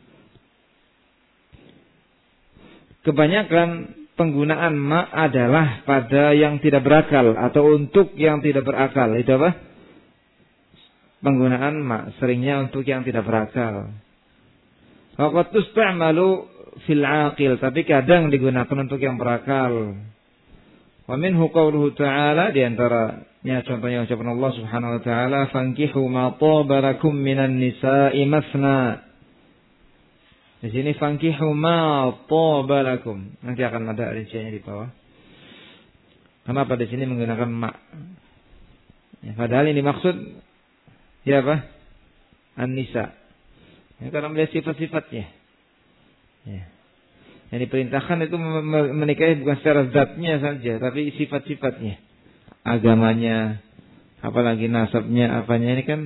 Kebanyakan penggunaan ma adalah pada yang tidak berakal atau untuk yang tidak berakal. Itu apa? Penggunaan ma seringnya untuk yang tidak berakal. Wa qad tusta'malu fil aqil, tapi kadang digunakan untuk yang berakal. Wa minhu qauluhu ta'ala, di antaranya contohnya ucapan Allah Subhanahu wa taala, fankihu ma taba lakum minan nisa'i masna. Di sini fankihu ma taba lakum. Nanti akan ada rinciannya di bawah. Kenapa di sini menggunakan ma? Ya, padahal ini maksud ya apa? An-nisa. Ya, karena melihat sifat-sifatnya. Ya. Yang diperintahkan itu menikahi bukan secara zatnya saja, tapi sifat-sifatnya, agamanya, apalagi nasabnya, apanya ini kan.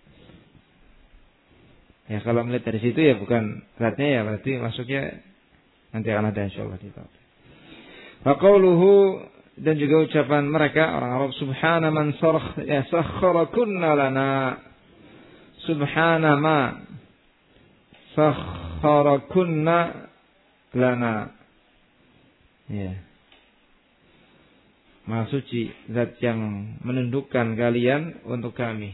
Ya kalau melihat dari situ ya bukan zatnya ya berarti masuknya nanti akan ada insyaallah di bawah. Wa qauluhu, dan juga ucapan mereka orang Arab, subhana man sakhkhara kunna lana. Subhana ma sakhkhara kunna lana. Ya. Maha suci zat yang menundukkan kalian untuk kami.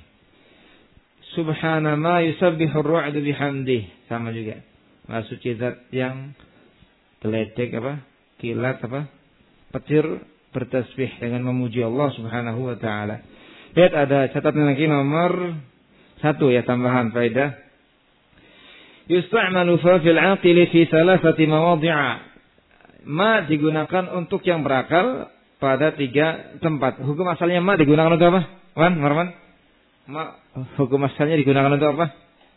Subhana ma yusabbihu ar-ra'du bihamdih. Sama juga. Maha suci zat yang geledek kilat petir bertasbih dengan memuji Allah Subhanahu wa taala. Lihat ada catatan lagi nomor 1 ya, tambahan faedah. Yusta'malu fa fil 'aqili fi thalathati mawadhi'a. Ma digunakan untuk yang berakal pada 3 tempat. Hukum asalnya ma digunakan untuk apa? Marwan? Ma hukum asalnya digunakan untuk apa?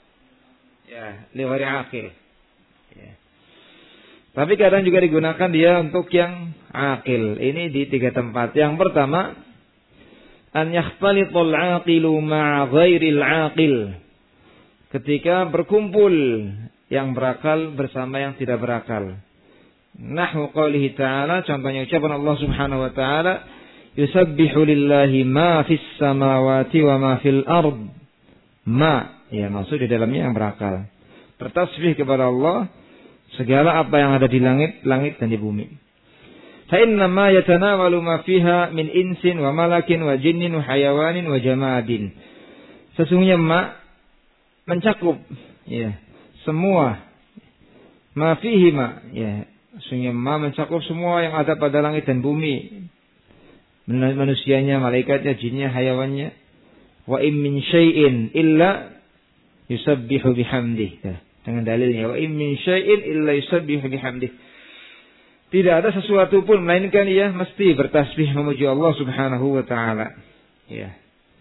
Ya, li ghairi aqil. Ya. Tapi kadang juga digunakan dia untuk yang aqil. Ini di 3 tempat. Yang pertama, an yakhtalitul aqilu ma'a ghairil aqil. Ketika berkumpul yang berakal bersama yang tidak berakal. Nahwu qaulihi ta'ala, contohnya ucapan Allah Subhanahu wa ta'ala, yusabbihu lillahi ma fis samawati wa ma fil ard. Ma, ya maksud di dalamnya yang berakal. Bertasbih kepada Allah segala apa yang ada di langit dan di bumi. Fa inna ma yatanawalu ma fiha min insin wa malakin wa jinnin wa hayawanin wa jamadin. Sesungguhnya ma mencakup ya semua ma fihi ma, ya sesungguhnya ma mencakup semua yang ada pada langit dan bumi. Manusianya, malaikatnya, jinnya, hayawannya. Wa in min syai'in illa yusabbihu bihamdih. Dengan dalilnya wa in min syai'in illa yusabbihu bihamdih. Tidak ada sesuatu pun melainkan ia mesti bertasbih memuji Allah Subhanahu wa taala. Ya.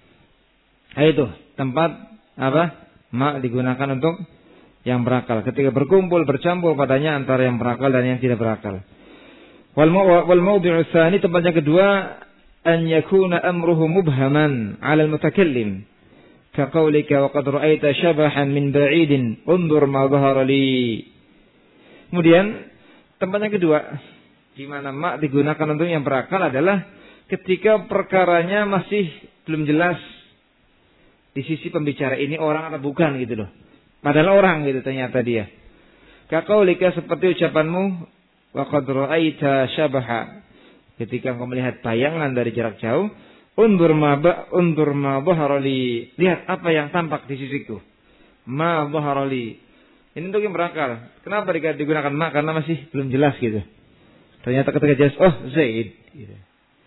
Itu tempat apa? Ma digunakan untuk yang berakal. Ketika berkumpul bercampur padanya antara yang berakal dan yang tidak berakal. Wal mawdi'u tsani, tempat yang kedua, an yakuna amruhu mubhaman 'ala al-mutakallim. Ka qaulika wa qad ra'aita shabahan min ba'idin undur ma dhahara li. Kemudian tempat yang kedua di mana ma digunakan untuk yang berakal adalah ketika perkaranya masih belum jelas di sisi pembicara ini orang atau bukan gitu loh. Padahal orang gitu ternyata dia. Ka qaulika, seperti ucapanmu wa qad ra'aita shabaha, ketika engkau melihat bayangan dari jarak jauh, undur ma dhahara li, lihat apa yang tampak di sisiku. Ma dhahara li. Ini untuk yang berakal. Kenapa digunakan ma? Karena masih belum jelas gitu. Ternyata ketika jelas, oh Zaid gitu.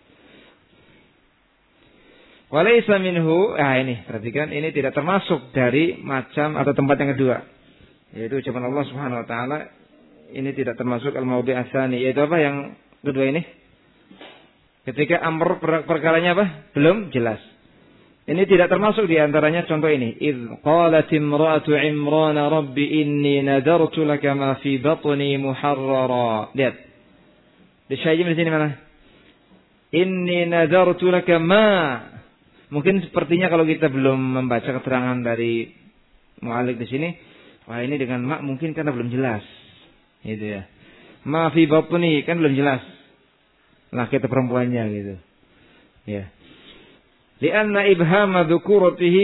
Walaysa minhu, ini perhatikan, ini tidak termasuk dari macam atau tempat yang kedua, yaitu ucapan Allah Subhanahu wa taala. Ini tidak termasuk al-mawdi' ats-tsani, yaitu apa yang kedua ini? Ketika amr perkaranya apa? Belum jelas. Ini tidak termasuk di antaranya contoh ini. Idz qalat imra'atu Imran rabbi inni nadartu laka ma fi batni muharrara. Lihat. Disyajim di sini mana? Inni nadartu laka ma. Mungkin sepertinya kalau kita belum membaca keterangan dari mu'alif di sini, wah ini dengan ma mungkin karena belum jelas. Gitu ya. Ma fi batni kan belum jelas. Laki atau perempuannya gitu. Ya. Lianna ibhama dzukuratihi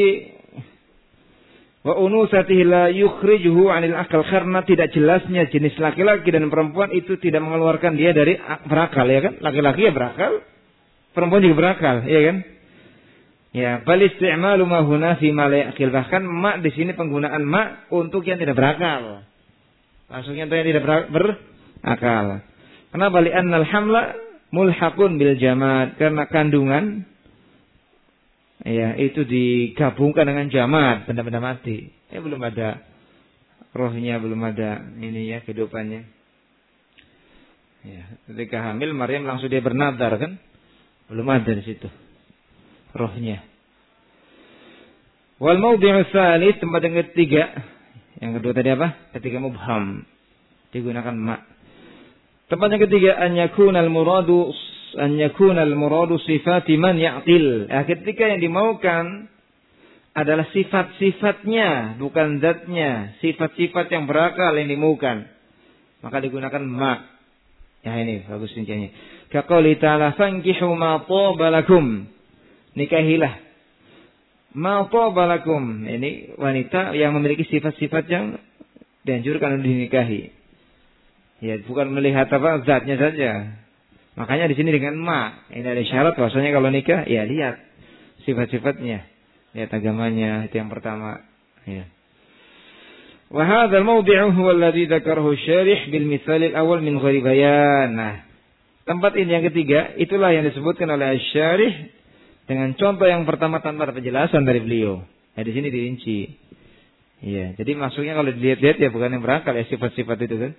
wa unusatihi la yukhrijuhu 'anil akal, karena tidak jelasnya jenis laki-laki dan perempuan itu tidak mengeluarkan dia dari berakal, ya kan? Laki-laki ya berakal, perempuan juga berakal, ya kan? Ya, bal isti'malu ma huna fi ma la yaqil. Bahkan ma di sini penggunaan ma untuk yang tidak berakal. Maksudnya untuk yang tidak berakal. Kenapa? Li'annal hamla mulhaqun bil jamad, karena kandungan ya itu digabungkan dengan jamad, benda-benda mati. Ya belum ada rohnya, belum ada ini ya kehidupannya. Ya, ketika hamil Maryam langsung dia bernadar kan? Belum ada di situ rohnya. Wal mawdi'u tsalits, tempat yang ketiga. Yang kedua tadi apa? Ketika mubham digunakan ma. Tempat yang ketiga, an yakuna al-muradu sifati man ya'qil. Ketika yang dimaukan adalah sifat-sifatnya, bukan zatnya. Sifat-sifat yang berakal yang dimaukan, maka digunakan ma. Ya ini bagus rinciannya. Kaqouli ta'ala fankihu ma taba lakum. Nikahilah ma taba lakum. Ini wanita yang memiliki sifat-sifat yang dianjurkan untuk dinikahi. Ya, bukan melihat zatnya saja. Makanya di sini dengan ma. Ini ada syarat bahwasanya kalau nikah ya lihat sifat-sifatnya. Lihat agamanya, itu yang pertama. Ya. وهذا الموضع هو الذي ذكره الشارح بالمثال الأول من غير بيان. Nah, tempat ini yang ketiga, itulah yang disebutkan oleh Syarih dengan contoh yang pertama tanpa penjelasan dari beliau. Nah, di sini dirinci. Iya, jadi maksudnya kalau dilihat-lihat ya bukan yang berakal ya sifat-sifat itu kan.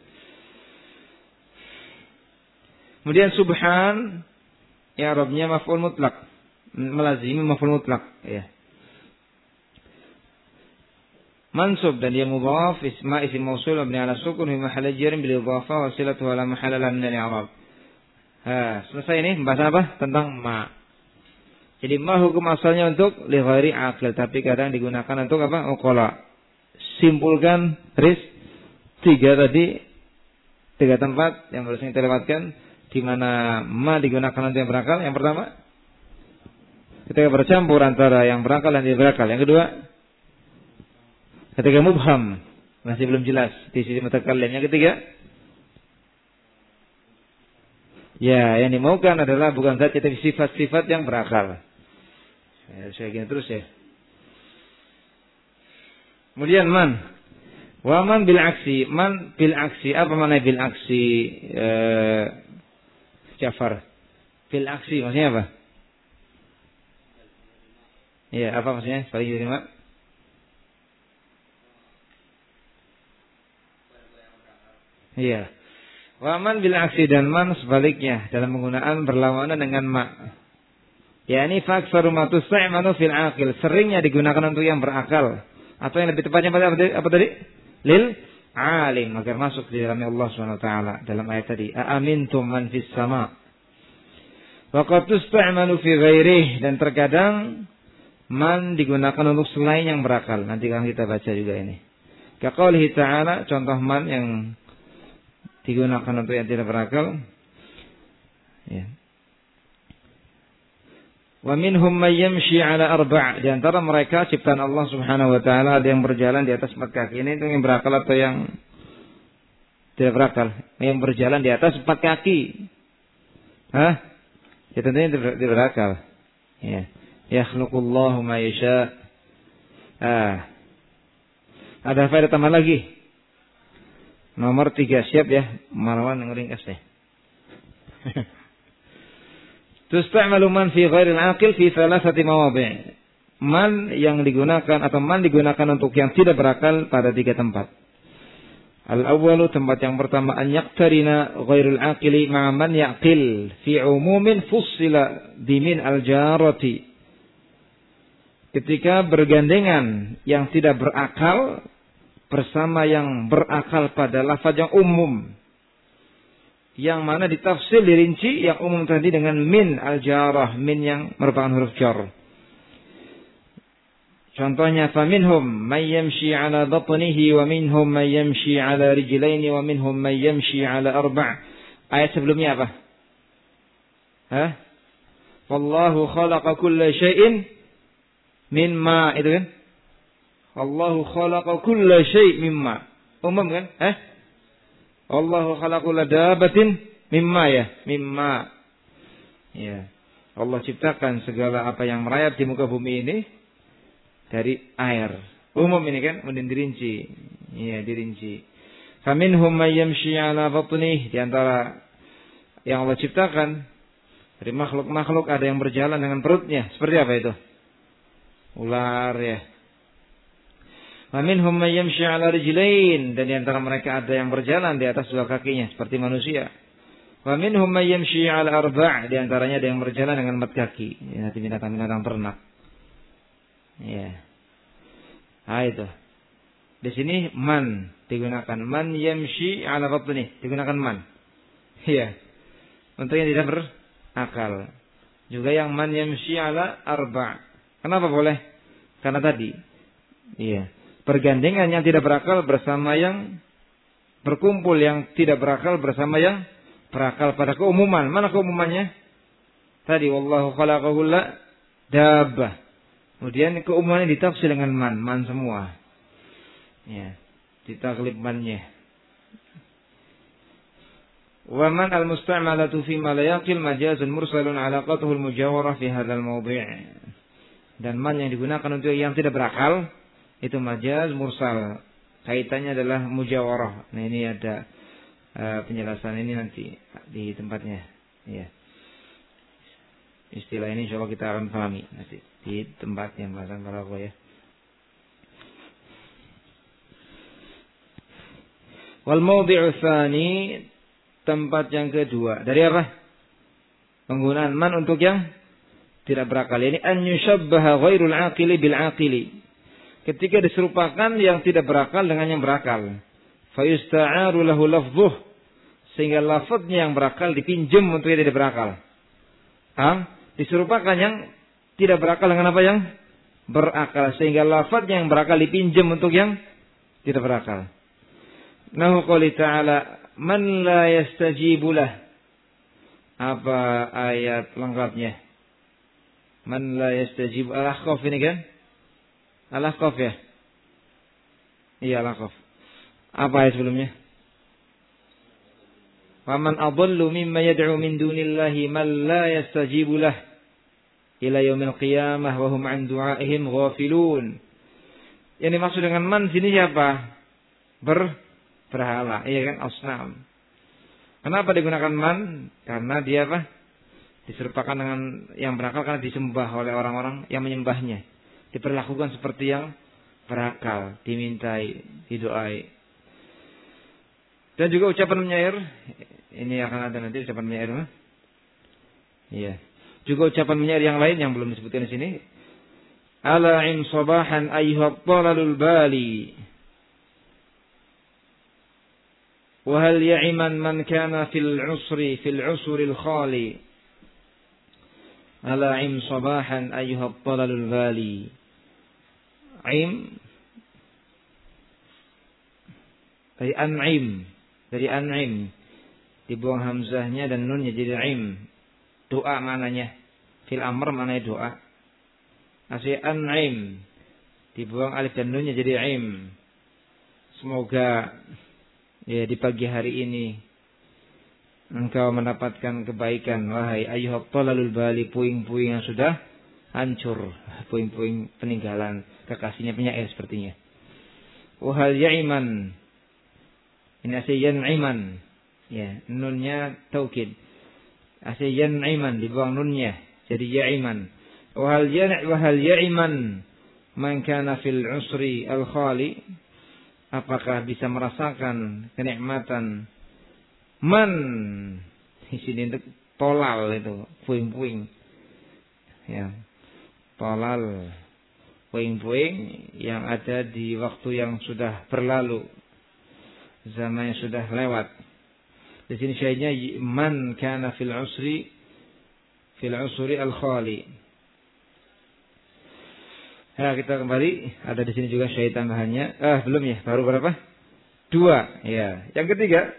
Kemudian subhan ya Arabnya maf'ul mutlak, melazimi maf'ul mutlak, ya. Mansub dan dia mudhaf isma isim mausul mabni ala sukun fi mahall jar bil idhafah wa silatuhu ala mahall min al-i'rab. Selesai ini membahas apa? Tentang ma. Jadi ma hukum asalnya untuk li ghairi aqil, tapi kadang digunakan untuk apa? Uqala. Simpulkan ris tiga tempat yang harus kita lewatkan di mana ma digunakan untuk yang berakal. Yang pertama, ketika bercampur antara yang berakal dan tidak berakal. Yang kedua, ketika mubham, masih belum jelas di sisi mutakallim. Yang ketiga, ya yang dimaukan adalah bukan zat tapi sifat-sifat yang berakal. Saya gini terus ya. Kemudian man, wa man bil aksi, man bil aksi. Apa makna bil aksi? Jafar, bil aksi maksudnya apa? Ya apa maksudnya? Paling diterima? Iya. Waman bil aksi dan man sebaliknya dalam penggunaan berlawanan dengan ma. Ya ini faksaru ma tus'amanu fil aqil, seringnya digunakan untuk yang berakal atau yang lebih tepatnya apa tadi? Lil alim, agar masuk di dalamnya Allah Subhanahu wa taala dalam ayat tadi. Aamintum man fis sama. Wa qad tus'amanu fi ghairihi, dan terkadang man digunakan untuk selain yang berakal. Nanti akan kita baca juga ini. Kaqaulihi ta'ala, contoh man yang digunakan untuk yang tidak berakal. Ya. Wa minhum may yamshi ala arba', di antara mereka ciptaan Allah Subhanahu wa taala ada yang berjalan di atas 4 kaki. Ini itu yang berakal atau yang tidak berakal? Yang berjalan di atas 4 kaki. Hah? Ya tentunya tidak berakal. Ya. Yakhluqullahu ma yasha. Ada faedah tambah lagi. Nomor 3, siap ya, Marwan yang ringkas deh. Tusta'malu man fi ghairil aqil fi thalathati mawadhi'. Man yang digunakan atau man digunakan untuk yang tidak berakal pada 3 tempat. Al-awwalu, tempat yang pertama, an yaqtarina ghairul aqili ma'a man yaqil fi umumin fussila bimin al-jarati. Ketika bergandengan yang tidak berakal bersama yang berakal pada lafaz yang umum, yang mana ditafsir dirinci yang umum tadi dengan min al-jarah, min yang merupakan huruf jar. Contohnya, faminhum may yamshi ala batnihi wa minhum may yamshi ala rijlaini wa minhum may yamshi ala arba'. Ayat sebelumnya apa? Wallahu khalaqa kulla syai'in min ma, itu kan? Allahu khalaqa kulla syai' mimma. Umum kan? Allahu khalaqa kulla dabatin mimma, ya, mimma. Ya. Allah ciptakan segala apa yang merayap di muka bumi ini dari air. Umum ini kan, kemudian dirinci. Ya, dirinci. Faminhum may yamshi ala batnih, di antara yang Allah ciptakan dari makhluk-makhluk ada yang berjalan dengan perutnya. Seperti apa itu? Ular, ya. Wa minhum may yamshi 'ala rijlain, dan di antara mereka ada yang berjalan di atas 2 kakinya seperti manusia. Wa minhum may yamshi 'ala arba', di antaranya ada yang berjalan dengan 4 kaki, ya, binatang-binatang ternak. Ya. Itu. Di sini man digunakan, man yamshi 'ala batni, digunakan man. Iya. Untuk yang tidak berakal. Juga yang man yamshi 'ala arba'. Kenapa boleh? Karena tadi, iya, pergandengan yang tidak berakal bersama yang berkumpul, yang tidak berakal bersama yang berakal pada keumuman. Mana keumumannya? Tadi wallahu khalaqahulla dabbah. Kemudian keumumannya ditafsir dengan man semua. Ya, ditaklib mannya. Wa man al-musta'malatu fi ma la yaqil majazun mursalun 'alaqatuhu al-mujawwarah fi hadzal mawdi'. Dan man yang digunakan untuk yang tidak berakal itu majaz mursal. Kaitannya adalah mujawwarah. Nah, ini ada penjelasan ini nanti di tempatnya. Ya. Istilah ini insyaallah kita akan pahami nanti di tempatnya bahasan balaghah ya. Wal mawdi'u tsani, tempat yang kedua. Dari apa? Penggunaan man untuk yang tidak berakal. Ini an yushabbaha ghairul aqili bil aqili. Ketika diserupakan yang tidak berakal dengan yang berakal. Fayusta'aru lahu lafdhuh, sehingga lafadznya yang berakal dipinjam untuk yang tidak berakal. Diserupakan yang tidak berakal dengan apa yang berakal, sehingga lafadznya yang berakal dipinjam untuk yang tidak berakal. Nahu qouli ta'ala man la yastajibu lah. Apa ayat lengkapnya? Man la yastajibu. Al-Ahqaf ini kan? Al-Ahqaf ya? Iya Al-Ahqaf. Apa ayat sebelumnya? Faman adallu mimma yad'u min dunillahi man la yastajibu lah ila yaumil qiyamah wa hum an du'aihim ghafilun. Yang dimaksud dengan man sini siapa? Berhala, iya kan, asnam. Kenapa digunakan man? Karena dia apa? Diserupakan dengan yang berakal karena disembah oleh orang-orang yang menyembahnya. Diperlakukan seperti yang berakal, dimintai, didoai. Dan juga ucapan penyair, ini akan ada nanti ucapan penyair. Iya. Juga ucapan penyair yang lain yang belum disebutkan di sini. Ala'in sabahan ayyuhat talalul bali. وهل يعمن من كان في العسر الخالي ألا عم صباحا أيها الطلل الغالي. عم dari an'im dibuang hamzahnya dan nunnya jadi im. Doa mananya, fil amr mananya doa. Asli an'im dibuang alif dan nunnya jadi im. Semoga ya di pagi hari ini engkau mendapatkan kebaikan, wahai ayyuhat talalul bali, puing-puing yang sudah hancur, puing-puing peninggalan kekasihnya penyair sepertinya. Wahal ya'iman, ini asli yan'iman, ya nunnya taukid, asli yan'iman dibuang nunnya jadi ya'iman. Wahal ya'iman man kana fil usri al khali, apakah bisa merasakan kenikmatan man di sini untuk tolal itu puing-puing ya, tolal puing-puing yang ada di waktu yang sudah berlalu, zaman yang sudah lewat. Di sini syai'nya man kana fil usri al khali. Ya, kita kembali, ada di sini juga syait tambahannya. Belum ya, baru berapa? 2. Ya, yang ketiga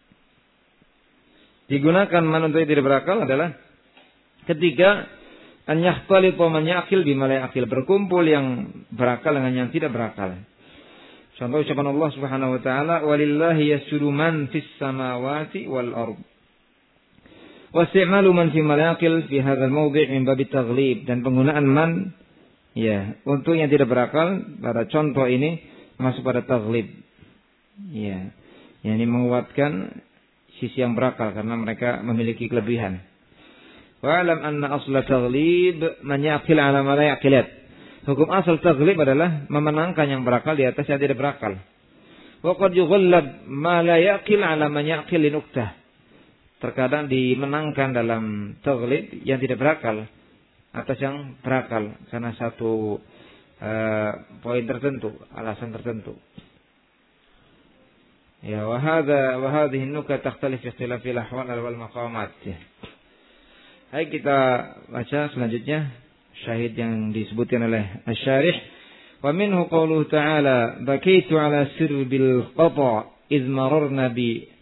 digunakan man untuk tidak berakal adalah ketika an yahtalitu man ya'qil bima la ya'qil, berkumpul yang berakal dengan yang tidak berakal. Contoh ucapan Allah Subhanahu wa taala, walillahi yasjudu man fis samawati wal ard. Wasti'malu man fi ma la ya'qil fi hadzal mawdi' min bab at-taghlib, dan penggunaan man ya untuk yang tidak berakal pada contoh ini masuk pada taghlib. Ya, yang ini menguatkan sisi yang berakal karena mereka memiliki kelebihan. Wa alam anna asla taghlib man ya'qil ala ma la ya'qilat. Hukum asal taghlib adalah memenangkan yang berakal di atas yang tidak berakal. Wa qad yughallab ma la ya'qil ala man ya'qil linuktah. Terkadang dimenangkan dalam taghlib yang tidak berakal atas yang berakal karena satu poin tertentu, alasan tertentu. Ya, wa hadhihi nukat takhtalif fi ikhtilafil ahwal wal maqamat. Baik, kita baca selanjutnya syahid yang disebutkan oleh asy-syarih. Wa minhu qauluhu ta'ala bakaitu ala sirbil qata idh mararna bi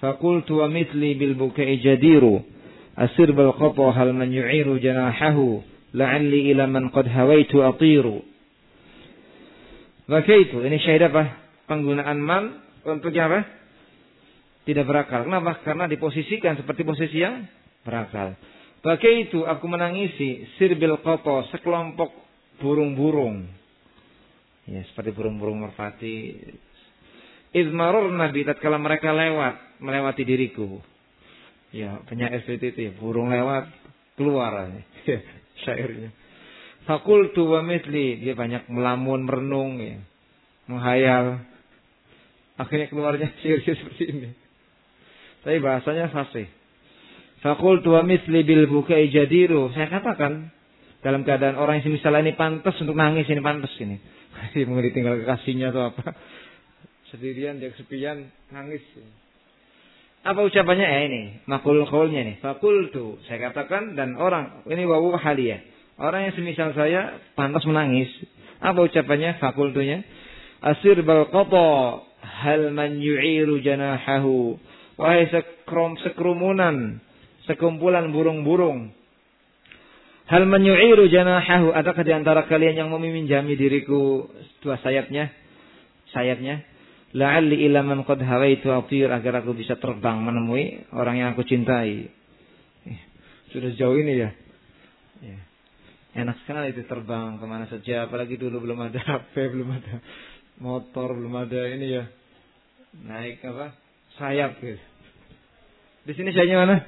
Faqultu wa mithli bil bukai jadiru asir bal qata hal man yu'iru janahahu la'alli ila man qad hawaitu atiru. Bakaitu, ini syahid apa? Penggunaan man untuk apa? Tidak berakal. Kenapa? Karena diposisikan seperti posisi yang berakal. Bakaitu, aku menangisi sirbil qata, sekelompok burung-burung. Ya, seperti burung-burung merpati. Idh marurna bi, tatkala mereka melewati diriku. Ya, penyair seperti itu ya, burung lewat keluar syairnya. Fakultu wa mithli, dia banyak melamun, merenung ya, menghayal. Akhirnya keluarnya syair seperti ini. Tapi bahasanya fasih. Fakultu wa mithli bil bukai jadiru, saya katakan dalam keadaan orang yang semisal ini pantas untuk nangis, ini pantas ini. Mungkin ditinggal kekasihnya atau apa. Sendirian, dia kesepian, nangis. Apa ucapannya? Ini. Makul qaulnya nih. Fakultu, saya katakan, dan orang, ini wawu haliyah. Orang yang semisal saya, pantas menangis. Apa ucapannya? Fakultunya. Asir bal qata, hal man yu'iru janahahu. Wahai sekerumunan, sekumpulan burung-burung. Hal man yu'iru janahahu, adakah di antara kalian yang mau meminjami diriku dua sayapnya? La'alli ila man qad hawaitu atir, agar aku bisa terbang menemui orang yang aku cintai. Sudah sejauh ini ya. Enak sekali itu terbang kemana saja, apalagi dulu belum ada HP, belum ada motor, belum ada ini ya. Naik apa? Sayap gitu. Di sini sayapnya mana?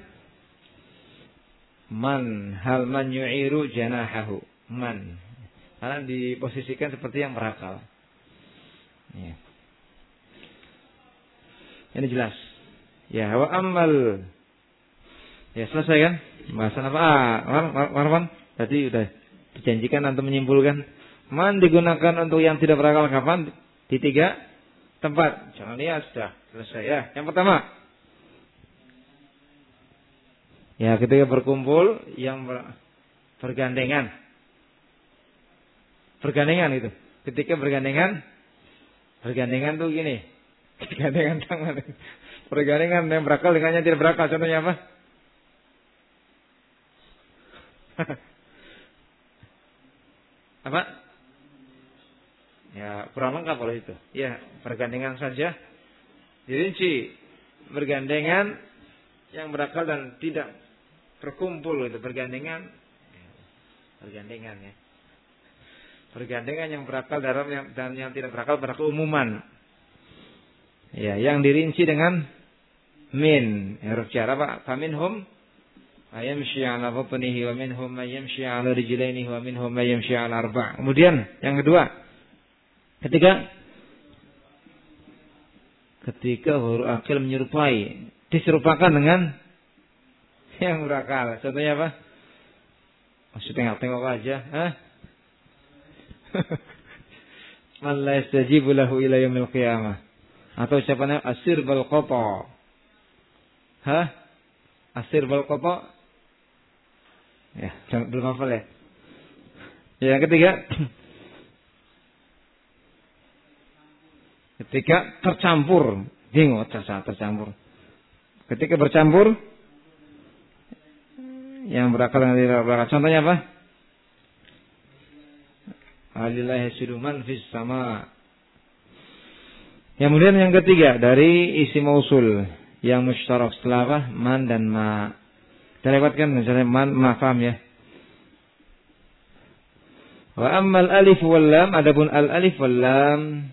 Man, hal man yu'iru janahahu. Man. Karena diposisikan seperti yang berakal. Ya. Ini jelas. Ya, wa ammal. Ya, selesai kan? Bahasan apa? Marwan, tadi udah dijanjikan antum menyimpulkan. Man digunakan untuk yang tidak berakal kapan? Di 3 tempat. Jangan lihat, sudah selesai ya. Yang pertama, ya, ketika berkumpul yang bergandengan. Bergandengan itu. Ketika bergandengan tuh gini. Bergandengan tangan. Bergandengan yang berakal dengan yang tidak berakal. Contohnya apa? Apa? Ya, kurang lengkap kalau itu. Ya, bergandengan saja. Dirinci. Bergandengan yang berakal dan tidak berkumpul itu bergandengan. Bergandengan ya. Bergandengan yang berakal dan yang tidak berakal pada keumuman. Ya, yang dirinci dengan min. Huruf jar apa? Faminhum ayamshi 'ala batnihi wa minhum ayamshi 'ala rijlaini wa minhum ayamshi 'ala arba'. Kemudian yang kedua, ketika huruf akil menyerupai, diserupakan dengan yang berakal. Contohnya apa? Masih tengok-tengok aja, Man la yastajibu lahu ila yaumil qiyamah. Atau ucapannya asir bal qata. Asir bal qata. Ya, belum hafal ya. Yang ketiga, ketika tercampur, bingung tercampur. Ketika bercampur, yang berakal dengan tidak berakal. Contohnya apa? Alillahi siduman fis sama. Kemudian yang ketiga dari isi mausul yang musytarak setelah apa? Man dan ma. Kita lewatkan misalnya man, ma, faham ya. Wa ammal alif wal lam, adapun al alif wal lam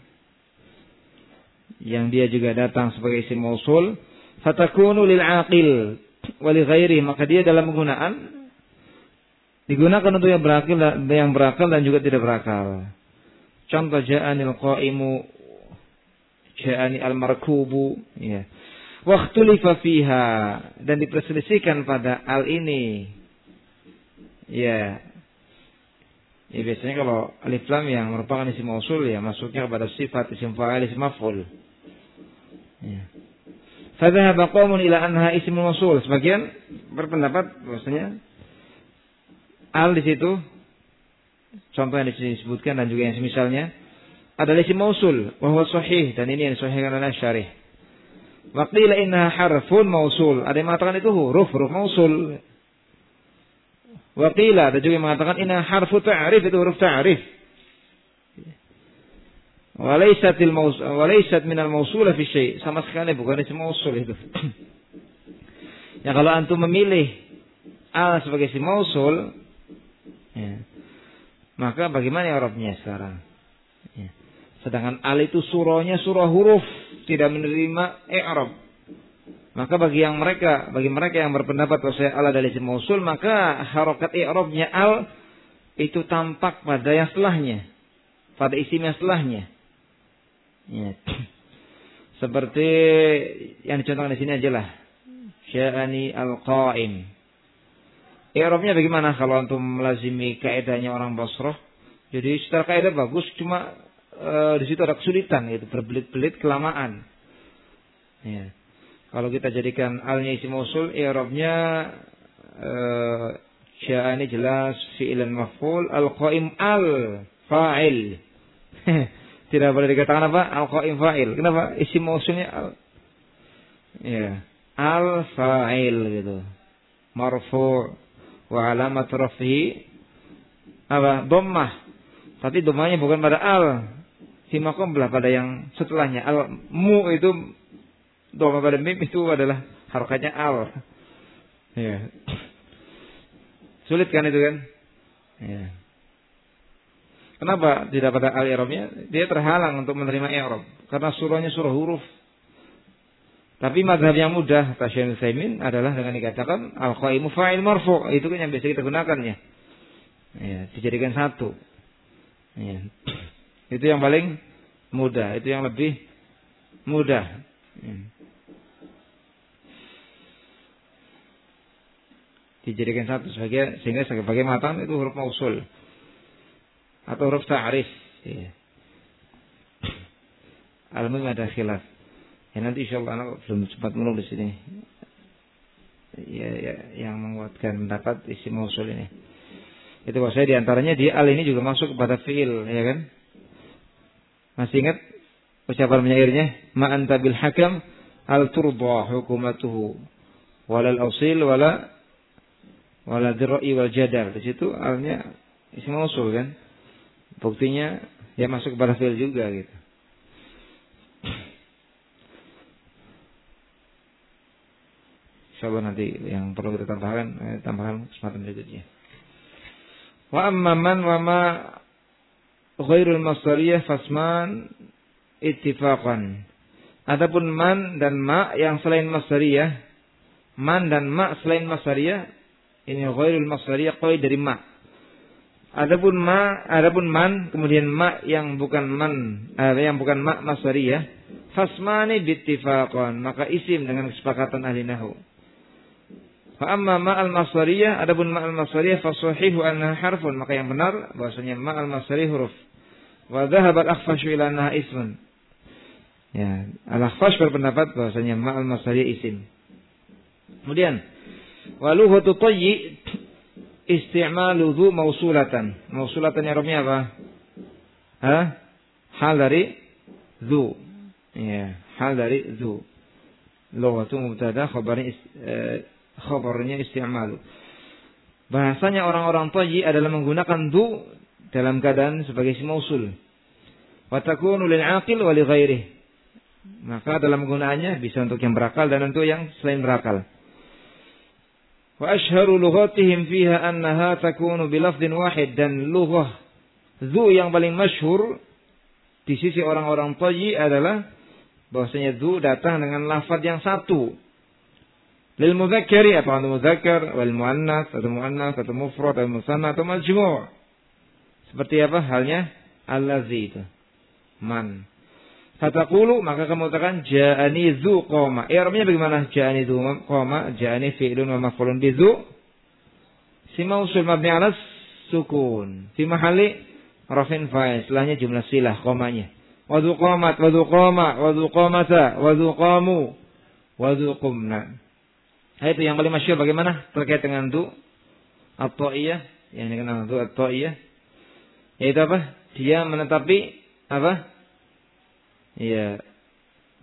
yang dia juga datang sebagai isim mausul, fatakunu lil aqil wa li ghairi, maka dia dalam penggunaan digunakan untuk yang berakal dan juga tidak berakal. Contoh ja'anil qa'imu, ja'ani al-markubu, ya. Waqtulifa fiha, dan diperselisihkan pada al ini. Ya. Ya, biasanya kalau alif lam yang merupakan isim mausul ya masuknya kepada sifat isim fa'il, isim maf'ul. Ya. Fadhahaba qaumun ila anha isim mausul. Sebagian berpendapat bahwasanya al di situ contoh yang disebutkan dan juga yang semisalnya adalah isim mausul wa huwa sahih, dan ini yang disahihkan oleh syarih. Wa qila innaha harfun mausul. Ada yang mengatakan itu huruf mausul. Wa qila, ada juga yang mengatakan innaha harfu ta'rif, itu huruf ta'rif. Wa laysat minal mausula fi syai'. Sama sekali bukan isim mausul itu. Ya kalau antum memilih al sebagai isim mausul, ya, maka bagaimana i'rabnya sekarang? Ya. Sedangkan al itu surahnya surah huruf, tidak menerima i'rab. Maka bagi mereka yang berpendapat bahwa al adalah isim mausul, maka harokat i'rabnya al itu tampak pada yang setelahnya, pada isim yang setelahnya. Ya. Seperti yang dicontohkan di sini aja lah. Sya'ani al-qa'im. I'rabnya bagaimana kalau antum melazimi kaidahnya orang Basrah? Jadi secara kaidah bagus, cuma di situ ada kesulitan, yaitu berbelit-belit kelamaan. Ya. Kalau kita jadikan alnya isim mausul, i'rabnya sya'ani jelas fi'il maf'ul, al-qa'im al-fa'il. Tidak boleh dikatakan apa? Al-qa'im fa'il. Kenapa? Isim mausulnya al. Ya. Al-fa'il gitu. Marfu' wa alamat raf'i apa? Dhammah. Tapi dhammahnya bukan pada al. Fi maqam belah pada yang setelahnya. Al-mu itu dhammah pada mim itu adalah harokatnya al. Ya. Sulit kan itu kan? Ya. Kenapa tidak pada al-i'rabnya? Dia terhalang untuk menerima i'rab karena surahnya surah huruf. Tapi mazhab yang mudah Syekh Utsaimin adalah dengan dikatakan al-qaimu fa'il marfu', itu kan yang biasa kita gunakannya. Ya, dijadikan satu. Ya. Itu yang paling mudah, itu yang lebih mudah. Ya. Dijadikan satu sehingga sebagai matan itu huruf mausul atau huruf ta'rif. Ya. Al-muhim ada khilaf. Ya, nanti insyaallah anak belum sempat menulis ini. Ya, yang menguatkan pendapat isim mausul ini. Itu bahwa saya diantaranya di al ini juga masuk kepada fi'il, ya kan? Masih ingat ucapan penyairnya? Ma anta bil hakam al turba hukumatuhu walal ausil wala dirra'i wal jadal. Di situ alnya isim mausul kan? Buktinya dia masuk kepada fi'il juga gitu. Insyaallah nanti yang perlu kita tambahkan kesempatan berikutnya. Wa amma man wa ma ghairul masdariyah fasman ittifaqan. Adapun man dan ma yang selain masdariyah, man dan ma selain masdariyah, ini ghairul masdariyah qaid dari ma. Adapun man, kemudian ma yang bukan ma masdariyah, fasmani bittifaqan, maka isim dengan kesepakatan ahli nahwu. Fa amma ma al-masdariyah, adapun ma al-masdariyah fa sahihu annaha harfun, maka yang benar bahwasanya ma al-masdariyah huruf. Wa dhahaba al-akhfash ila annaha ismun. Ya, al-akhfash berpendapat bahwasanya ma al-masdariyah isim. Kemudian waluhatu tayyi isti'malu dhu mausulatan. Mausulatan i'rabnya apa? Hal dari dhu. Ya, hal dari dhu. Lughatu mubtada, khabarnya isti'malu. Bahasanya orang-orang tayyi adalah menggunakan dhu dalam keadaan sebagai isim mausul. Wa takunu lil 'aqil wa li ghairihi. Maka dalam penggunaannya bisa untuk yang berakal dan untuk yang selain berakal. Wa ashharu lughatihim fiha annaha takunu bilafdhin wahid, dan lughah dhu yang paling masyhur di sisi orang-orang tayyi adalah bahwasanya dhu datang dengan lafaz yang satu. Lil mudzakkari atau mudzakkar, wal muannats atau mufrad atau musanna atau majmu'. Seperti apa halnya allazi itu. Man. Fataqulu, maka kamu katakan ja'ani dzu qama. I'rabnya bagaimana? Ja'ani dzu qama, ja'ani fi'lun wa maf'ulun bi dzu. Si mausul mabni 'ala sukun. Fi mahalli rafin fa'il. Setelahnya jumlah silah qamanya. Wa dzu qamat, wa dzu qama, wa dzu qamata, wa dzu qamu, wa dzu qumna. Itu yang paling masyhur bagaimana terkait dengan dzu at-ta'iyah, yang dikenal dzu at-ta'iyah. Yaitu apa? Dia menetapi apa? Ya,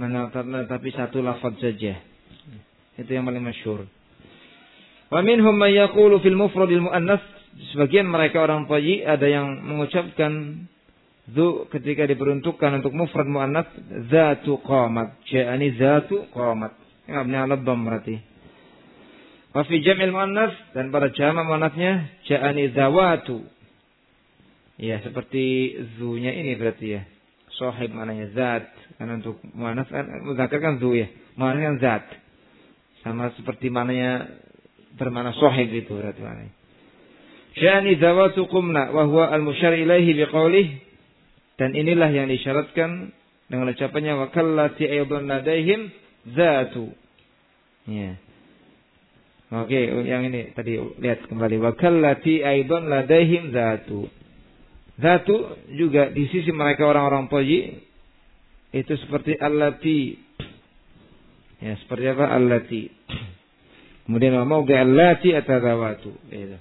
menetapi satu lafaz saja. Itu yang paling masyhur. Wa minhum may yaqulu fil mufradil muannats, sebagian mereka orang Tayyi ada yang mengucapkan dzu ketika diperuntukkan untuk mufrad muannats, zatu qamat, ja'ani zatu qamat. Mabni 'ala dhamm berarti. Wa fi jam'il muannats, dan pada jamak muannatsnya ja'ani zawatu. Ya, seperti zunya ini berarti ya. Sahib maknanya zat. Karena untuk muannats muzakkar kan zu ya. Muannas kan zat. Sama seperti maknanya bermakna sahib itu berarti maknanya. Sya'ni zawatu qumna wa huwa al-musyar ilaihi biqaulih, dan inilah yang disyaratkan dengan ucapannya wa kallati aidan ladaihim zatu. Ya. Oke, yang ini tadi lihat kembali wa kallati aidan ladaihim zatu. Zatu juga di sisi mereka orang-orang Tayyi itu seperti allati. Ya, seperti apa? Allati. Kemudian mau ga allati atadawatu. Gitu.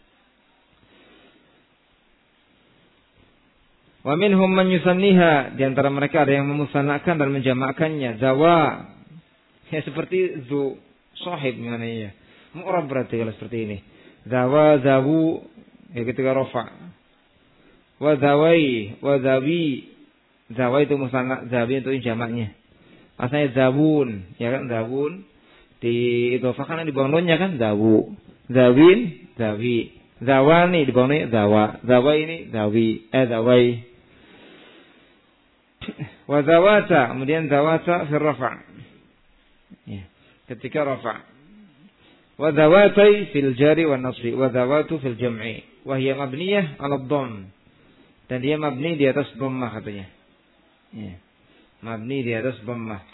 Wa minhum man yusanniha, di antara mereka ada yang memusanakan dan menjamakkannya. Zawa. Ya seperti zu, sahib namanya. Mu'rab berarti kalau seperti ini. Zawa, zawu, ya ketika rafa'. Wa zawai, wa zawi. Zawai itu musanna, zawi itu jamaknya. Asalnya zawun, ya kan zawun. Di idhofahkan di bawah nunnya kan zawu. Zawin, zawi. Zawani di bawahnya zawa. Zawa ini zawi, zawai. Wa zawata, kemudian zawata fil rafa'. Ya, ketika rafa'. Wa zawatai fil jari wan nasbi, wa zawatu fil jam'i. Wa hiya mabniyah 'ala dhamm. Dan dia mabni di atas dhammah katanya. Ya. Mabni di atas dhammah.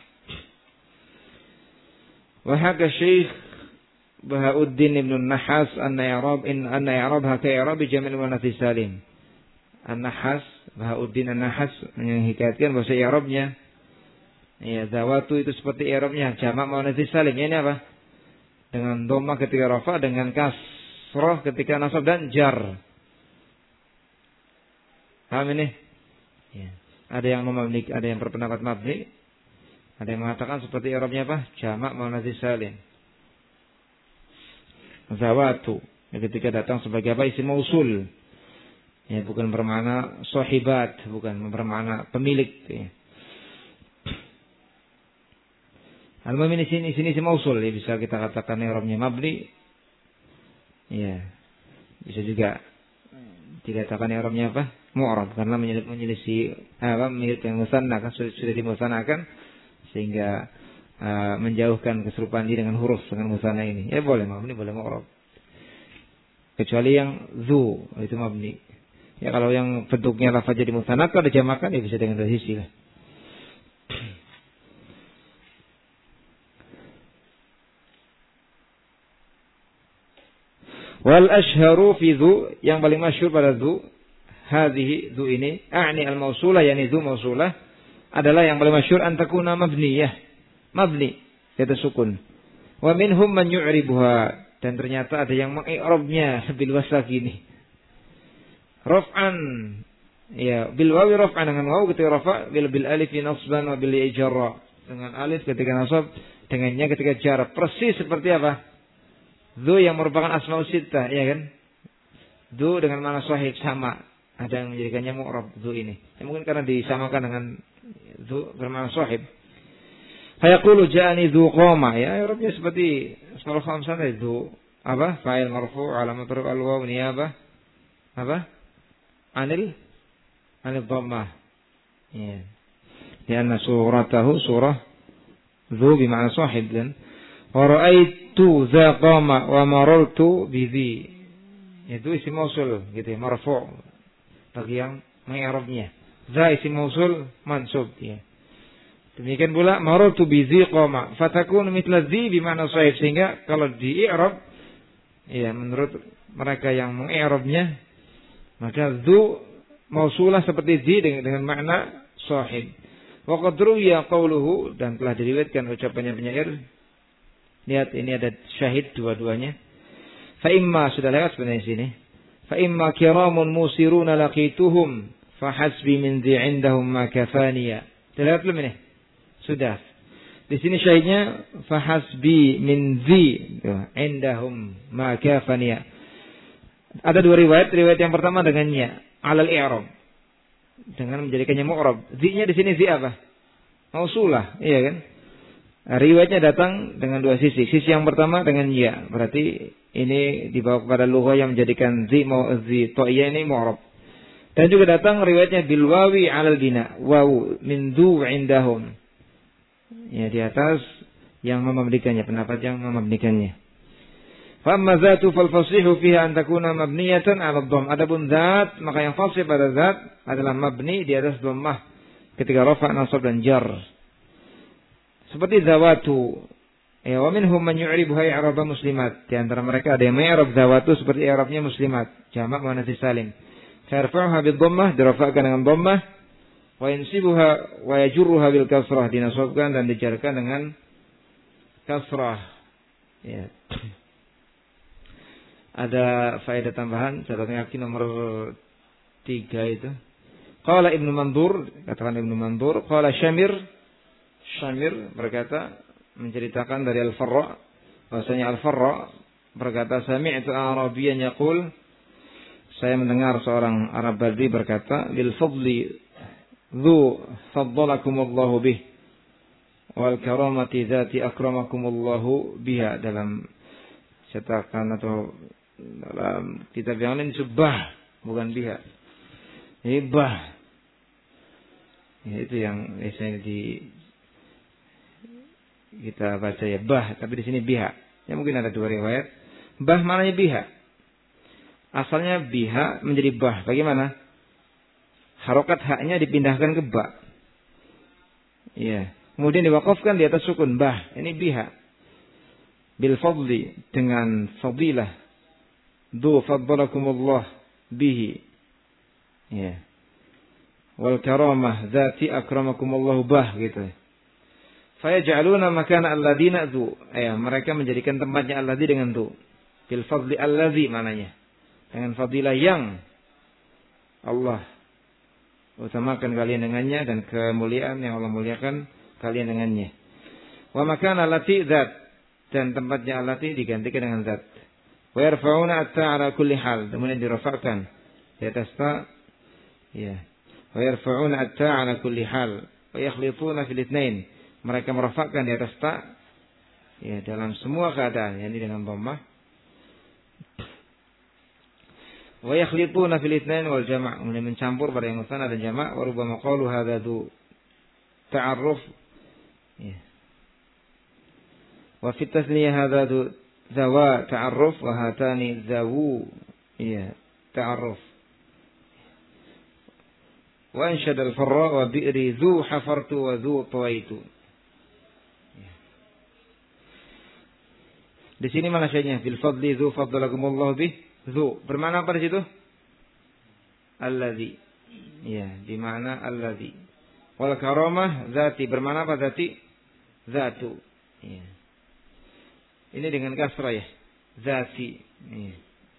Wa haka Syekh Bahauddin Ibn Nahas anna i'rabha ka i'rab jam'il muannats salim. An-Nahas, Bahauddin An-Nahas menghikayatkan bahwa i'rabnya ya zawatu itu seperti i'rabnya jamak muannats salim. Ini apa? Dengan dhammah ketika rafa, dengan kasrah ketika nasab dan jar. Paham ini? Ya. Ada yang memiliki, ada yang berpendapat mabni, ada yang mengatakan seperti i'rabnya apa? Jamak muannats salim. Zawatu, ya, ketika datang sebagai apa? Isim mausul. Ya, bukan bermakna sahibat, bukan bermakna pemilik. Ya. Al-mu'min di sini isim mausul, ya, bisa kita katakan i'rabnya mabni. Ya. Bisa juga dikatakan i'rabnya apa? Mu'rab, karena menyelisih mirip yang musanna kan sudah dimusanakan sehingga menjauhkan keserupaan diri dengan huruf dengan musanna ini. Ya boleh mabni, boleh mu'rab. Kecuali yang zu itu mabni. Ya kalau yang bentuknya lafaz jadi musanna kalau dijamakan ya bisa dengan dua sisi lah. Wal ashharu fi dzu, yang paling masyhur pada dzu, hadhihi dzu ini, a'ni al-mausulah, yani dzu mausulah adalah yang paling masyhur antakuna mabniyah, mabni yaitu sukun. Wa minhum man yu'ribuha, dan ternyata ada yang mengi'rabnya bil wasakini. Raf'an, ya bil wawi raf'an, dengan waw ketika rafa, bil alif nasban wa bil jarra, dengan alif ketika nasab, dengannya ketika jar. Persis seperti apa? Dzu yang merupakan asmaul sittah, ya kan? Dzu dengan makna sahih sama. Ada yang menjadikannya mu'rab dzu ini. Ya, mungkin karena disamakan dengan dzu bermakna sahih. Fayaqulu ja'ani dzu qama, ya i'rabnya seperti asmaul khamsah dzu apa? Fa'il marfu' alamat raf'il al-waw niyabah apa? Anil dhammah. Ya. Karena suratahu surah dzu bermakna sahih, dan wa ra'aitu dza qama wa marartu bi dzi. Itu isim mausul gitu ya, marfu' bagi yang mengi'rabnya. Za isim mausul mansub ya. Demikian pula marartu bi dzi qama, fatakunu mithla dzi bi ma'na sahih, sehingga kalau di i'rab ya menurut mereka yang mengi'rabnya maka dzu mausulah seperti dzi dengan makna sahih. Wa qad ruwiya qawluhu, dan telah diriwayatkan ucapannya penyair. Lihat ini ada syahid dua-duanya. Fa imma, sudah lewat sebenarnya sini. Fa imma kiramun musiruna laqituhum fa hasbi min dhi indahum ma kafaniya. Sudah lewat belum ini? Sudah. Di sini syahidnya fahasbi min zi indahum ma kafaniya. Ada dua riwayat. Riwayat yang pertama dengannya alal i'rab, dengan menjadikannya mu'rab. Zi-nya di sini zi apa? Mausulah, iya kan? Riwayatnya datang dengan dua sisi. Sisi yang pertama dengan ya. Berarti ini dibawa kepada lughah yang menjadikan zi ta'iyah ini mu'rab. Dan juga datang riwayatnya bil wawi 'alal bina. Wawu min dhu 'indahum. Ya, di atas yang memabnikannya, pendapat yang memabnikannya. Fa amma zatu fal fasihu fiha an takuna mabniyatan 'ala dhamm. Adapun zat, maka yang fasih pada zat adalah mabni di atas dhammah ketika rafa', nasab dan jar. Seperti zawatu. Ya, wa minhum man yu'ribuha i'raba muslimat. Di antara mereka ada yang mengi'rab zawatu seperti i'rabnya muslimat, jamak muannats salim. Farfa'uha bil dhammah, dirafa'kan dengan dhammah, wa yansibuha wa yajurruha bil kasrah, dinasabkan dan dijarkan dengan kasrah. Ya. Ada faedah tambahan catatan kaki nomor 3 itu. Qala Ibnu Mandur, katakan Ibnu Mandur, qala Syamir berkata, menceritakan dari Al-Farra, bahasanya Al-Farra berkata, sami'tu Arabiyan yaqul, saya mendengar seorang Arab Badri berkata, bil fadli dzu faddalakumullahu bih wal karamati dzati akramakumullahu biha. Dalam cetakan atau dalam kitab yang lain subah, bukan biha. Ini bah. Ya, itu yang biasanya kita baca ya bah, tapi di sini biha. Ya mungkin ada dua riwayat. Bah maknanya biha. Asalnya biha menjadi bah. Bagaimana? Harokat haknya dipindahkan ke ba. Ya. Kemudian diwakafkan di atas sukun bah. Ini biha. Bil fadli, dengan fadilah. Du faddalakumullah bihi. Ya. Wal karamah dzati akramakumullahu bah, gitu. Fayaj'aluna makana alladina dzu. Mereka menjadikan tempatnya alladzi dengan dzu. Bil fadli alladzi mananya. Dengan fadilah yang Allah utamakan kalian dengannya, dan kemuliaan yang Allah muliakan kalian dengannya. Wa makana allati dzat, dan tempatnya allati digantikan dengan zat. Wa yarfa'una at-ta 'ala kulli hal, kemudian dirafa'kan di atas ta. Ya. Wa yarfa'una at-ta 'ala kulli hal wa yakhlifuna fil itsnain. Mereka merafakkan di atas ta, ya, dalam semua keadaan, yakni dengan dhammah. Wa yakhlifuna fil itsnain wal jama', kemudian mencampur pada yang musanna dan jama'. Wa rubbama qalu hadza dzu ta'arruf, ya. Wa fi tasniyah hadza dzu zawa ta'arruf wa hatani zawu, ya, ta'arruf. Wa anshada al-farra wa bi'ri dzu hafartu wa dzu tawaitu. Di sini mana syahidnya? Bil fadli dzu faddalakumullahu bih. Dzu bermakna apa di situ? Alladzi. Ya, di mana alladzi. Wal karamah dzati, bermakna apa dzati? Dzatu. Ya. Ini dengan kasrah ya. Dzati. Ya.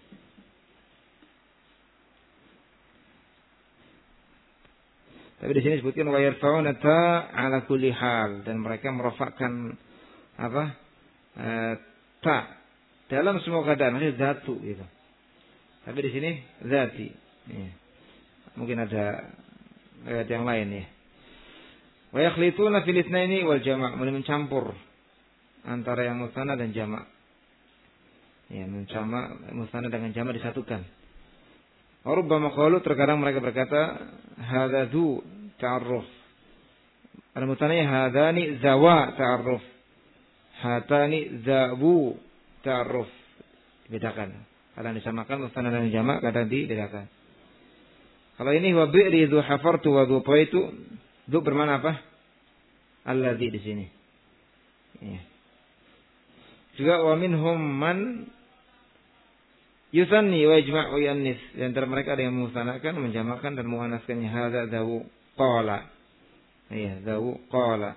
Tapi di sini disebutkan wa yarfa'una ta 'ala kulli hal, dan mereka merafakkan apa? Ta dalam semua keadaan, maksudnya zatu gitu. Tapi di sini zati. Ya. Mungkin ada ayat yang lain ya. Wa yakhlituna fil itsnaini wal jama', mencampur antara yang musanna dan jama'. Ya, musanna dengan jama' disatukan. Wa rubbama qalu, terkadang mereka berkata hadza dzu ta'arruf. Ada musanna hadani zawa ta'arruf. Hatani zawu ta'arruf. Bedakan. Kadang disamakan musanna dan jama', kadang dibedakan. Kalau ini wa bi'ri dzu hafartu wa dzu taitu, dzu bermakna apa? Alladzi di sini. Ya. Juga wa minhum man yusanni wa yajma'u yannis. Di antara mereka ada yang musannakan, menjamakkan dan muannaskannya hadza zawu qala. Iya, zawu qala.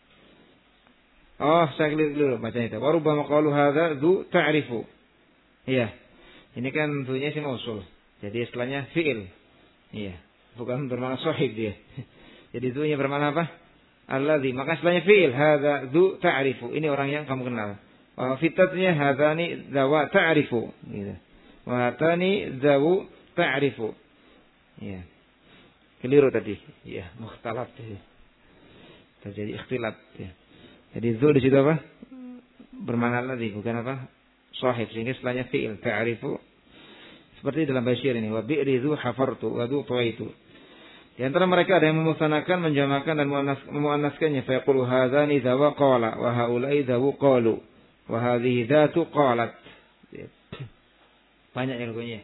Oh, saya keliru dulu bacanya itu. Wa rubbama qalu hadza dzu ta'rifu. Iya. Ini kan dzunya isim mausul. Jadi istilahnya fi'il. Iya. Bukan bermakna sahih dia. Jadi dzunya bermakna apa? alladzi, maka setelahnya fi'il, hadza dzu ta'rifu, ini orang yang kamu kenal. Fitatnya hadzani dzawa ta'rifu, gitu. Wa hatani dzawu ta'rifu. Ya. Keliru tadi. Ya, mukhtalaf tadi. Terjadi ikhtilaf ya. Jadi dzu di situ apa? Bermakna alladzi, bukan apa? Sahib, sehingga setelahnya fi'il ta'rifu. Seperti dalam basyir ini, wa bi'ri dzu hafartu wa dzu tuaitu. Di antara mereka ada yang memusanakan, menjamakan dan memuannaskannya. Fa yaqulu hadzani dzawa qala wa haula'i dzawu qalu wa hadhihi dzatu qalat. Banyak ilmunya.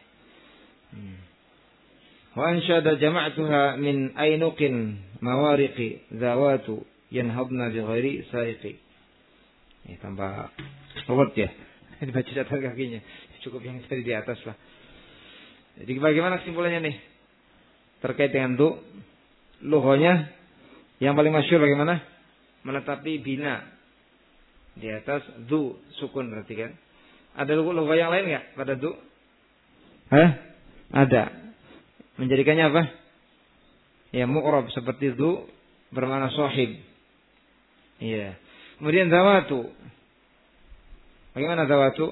Wa ansyada jama'tuha min ainuqin mawariqi dzawatu yanhabna bi ghairi sa'iqi. Ini tambah ruwet ya. Ini baca catatan kakinya. Cukup yang tadi di atas lah. Jadi bagaimana kesimpulannya nih? Terkait dengan du, lughahnya yang paling masyhur bagaimana? Menetapi bina di atas du, sukun berarti kan? Ada lughah yang lain enggak pada du? Ada. Menjadikannya apa? Ya mu'rab seperti du bermakna sahib. Iya. Kemudian zawatu. Bagaimana zawatu?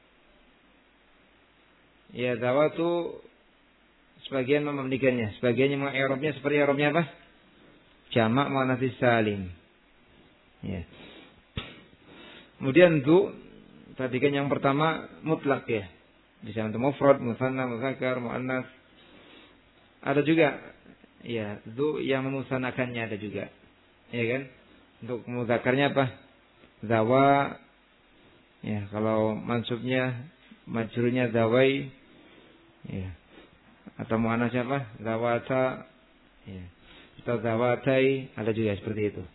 Ya zawatu sebagian memamdikannya, sebagiannya mengi'rabnya seperti i'rabnya apa? Jamak muannats salim. Ya. Kemudian du, perhatikan yang pertama mutlak ya. Bisa untuk mufrad, musanna, muzakkar, muannas. Ada juga ya, du yang memusanakannya ada juga. Ya kan? Untuk mudzakarnya apa? Zawa. Ya, kalau mansubnya majrurnya zawai. Ya. Atau muannas apa? Zawata. Ya. Atau zawatai, ada juga seperti itu.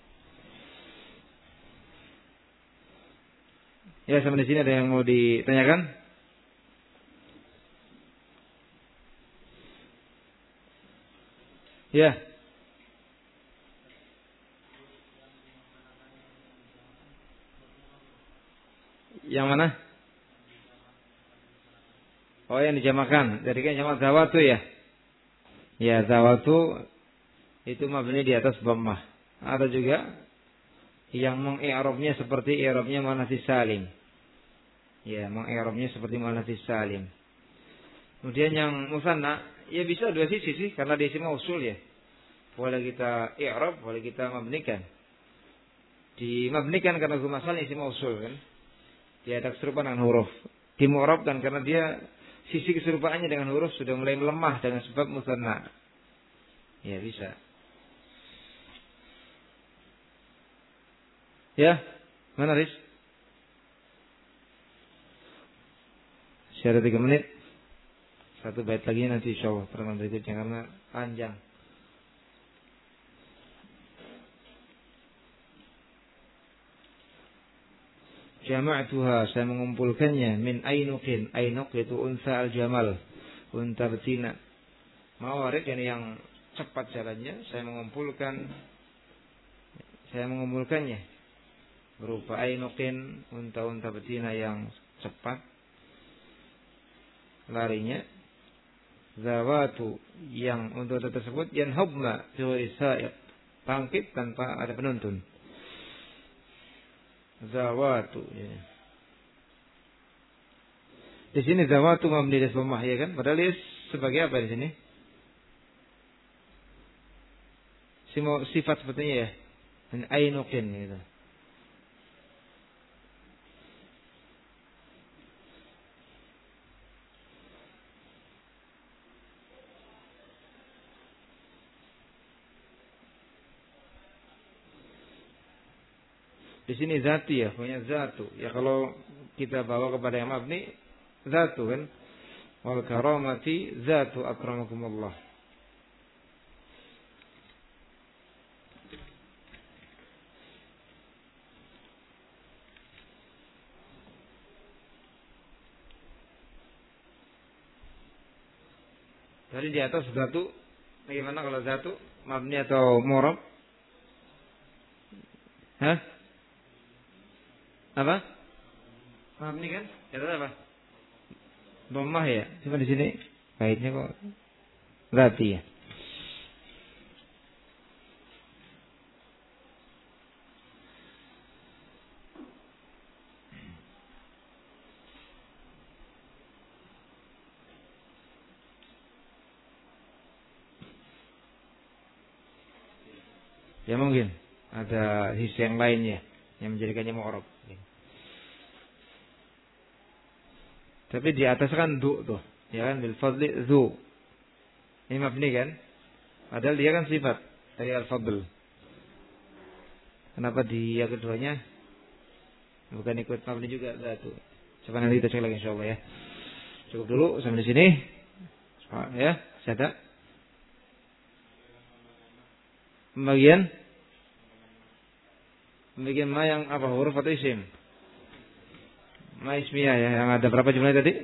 Ya, sampai di sini ada yang mau ditanyakan? Ya. Yang mana? Oh, yang dijamakan. Jadi kan jamak zawatu ya. Ya, zawatu itu mabni di atas dhammah. Ada juga yang mengi'rabnya seperti i'rabnya muannats salim. Ya, mengi'rabnya seperti muannats salim. Kemudian yang musanna, ya bisa dua sisi sih, karena dia isim mausul ya. Boleh kita i'rab, boleh kita mabnikan. Dimabnikan karena hukum asalnya isim mausul kan. Dia ada keserupaan dengan huruf. Dimu'rabkan karena dia sisi keserupaannya dengan huruf sudah mulai melemah dengan sebab musanna. Ya bisa. Ya, mana Riz? Saya ada 3 menit. 1 bait lagi nanti insyaallah pertemuan berikutnya karena panjang. Jama'tuha, saya mengumpulkannya min ainuqin. Ainuq itu unsa al-jamal, unta betina. Mawarid yang cepat jalannya, saya mengumpulkannya berupa ainuqin, unta-unta betina yang cepat larinya. Zawatu, yang unta tersebut yanhabna fi sa'iq, bangkit tanpa ada penuntun. Zawatu ya. Di sini zawatu mabni di dhammah ya kan? Padahal dia sebagai apa di sini? Sifat sepertinya ya. Ainuqin gitu. Di sini zati ya, punya zatu. Ya kalau kita bawa kepada yang mabni, zatu kan. Wal karamati zatu akramakumullah. Tadi di atas zatu, bagaimana kalau zatu mabni atau mu'rab? Hah? Apa? Mabni kan? Kata apa? Dhammah ya. Cuma di sini baiknya kok zati ya. Ya mungkin ada sisi yang lainnya yang menjadikannya mu'rab. Tapi di atas kan du tuh, ya kan, bil fadli zu. Ini mabni kan? Padahal dia kan sifat dari al-fadl. Kenapa di yang keduanya bukan ikut mabni juga? Tuh. Coba nanti kita cek lagi insyaallah ya. Cukup dulu sampai di sini. Ya, saya Pembagian ma yang apa, huruf atau isim? Ma ismiyah ya, yang ada berapa jumlahnya tadi?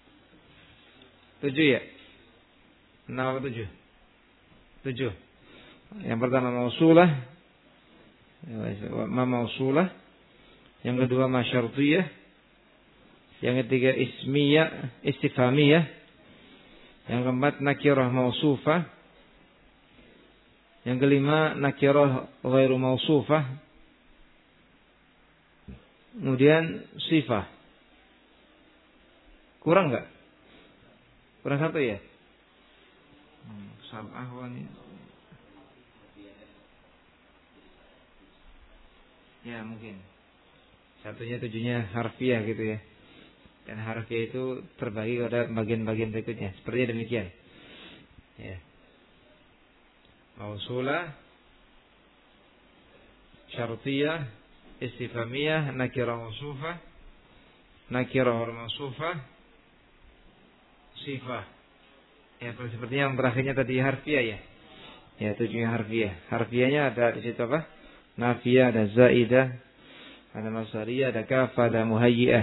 7 ya? 6 atau 7? 7. Yang pertama mausulah, ma mausulah. Yang kedua ma syartiyah. Yang ketiga ismiyah, istifhamiyah. Yang keempat nakirah mausufah. Yang kelima nakirah ghairu mausufah. Kemudian sifah. Kurang enggak? Kurang satu ya? Sab'ah wani. Ya mungkin. Satunya 7-nya harfiah gitu ya. Dan harfiah itu terbagi pada bagian-bagian berikutnya. Seperti demikian. Ya. Mausulah, syartiyah, istifhamiyah, nakirah mausufah, nakirah mausufah, sifah. Ya, seperti yang terakhirnya tadi harfiah ya. Ya, 7-nya harfiah. Harfiahnya ada di situ apa? Nafiyah, ada zaidah, ada masariyah, ada kafah, ada muhayyi'ah.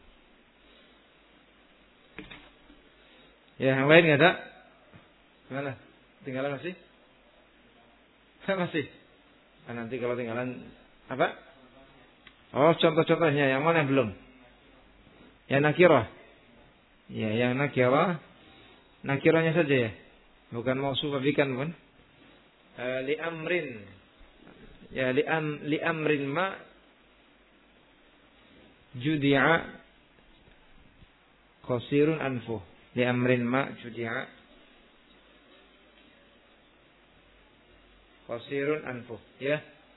Ya, yang lain enggak ada? Gimana? Tinggalan masih? Masih. Nah, nanti kalau tinggalan apa? Oh, contoh-contohnya yang mana yang belum? Yang nakirah. Ya, yang nakirah. Nakirahnya saja ya. Bukan mausufah bikan pun. Li amrin. Ya, li amrin ma judi'a qasirun anfuh. Li amrin ma judi'a qasirun anfuh, ya.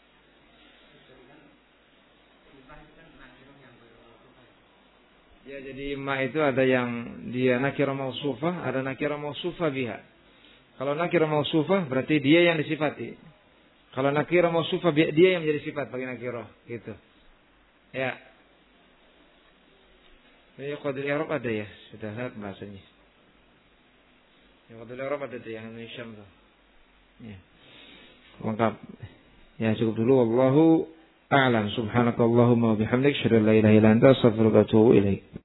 Ya, jadi ma itu ada yang dia nakirah mausufah, ada nakirah mausufah biha. Kalau nakirah mausufah berarti dia yang disifati. Kalau nakirah mausufah dia yang menjadi sifat bagi nakirah, gitu. Ya. Ini qadil i'rab ada ya, sudah lihat bahasanya. Yang qadil i'rab ada tuh yang Indonesia tuh. Ya. Lengkap. Ya, cukup dulu. Wallahu a'lam. Subhanakallahumma wa bihamdik, asyhadu an la ilaha illa anta, astaghfiruka wa atubu ilaik.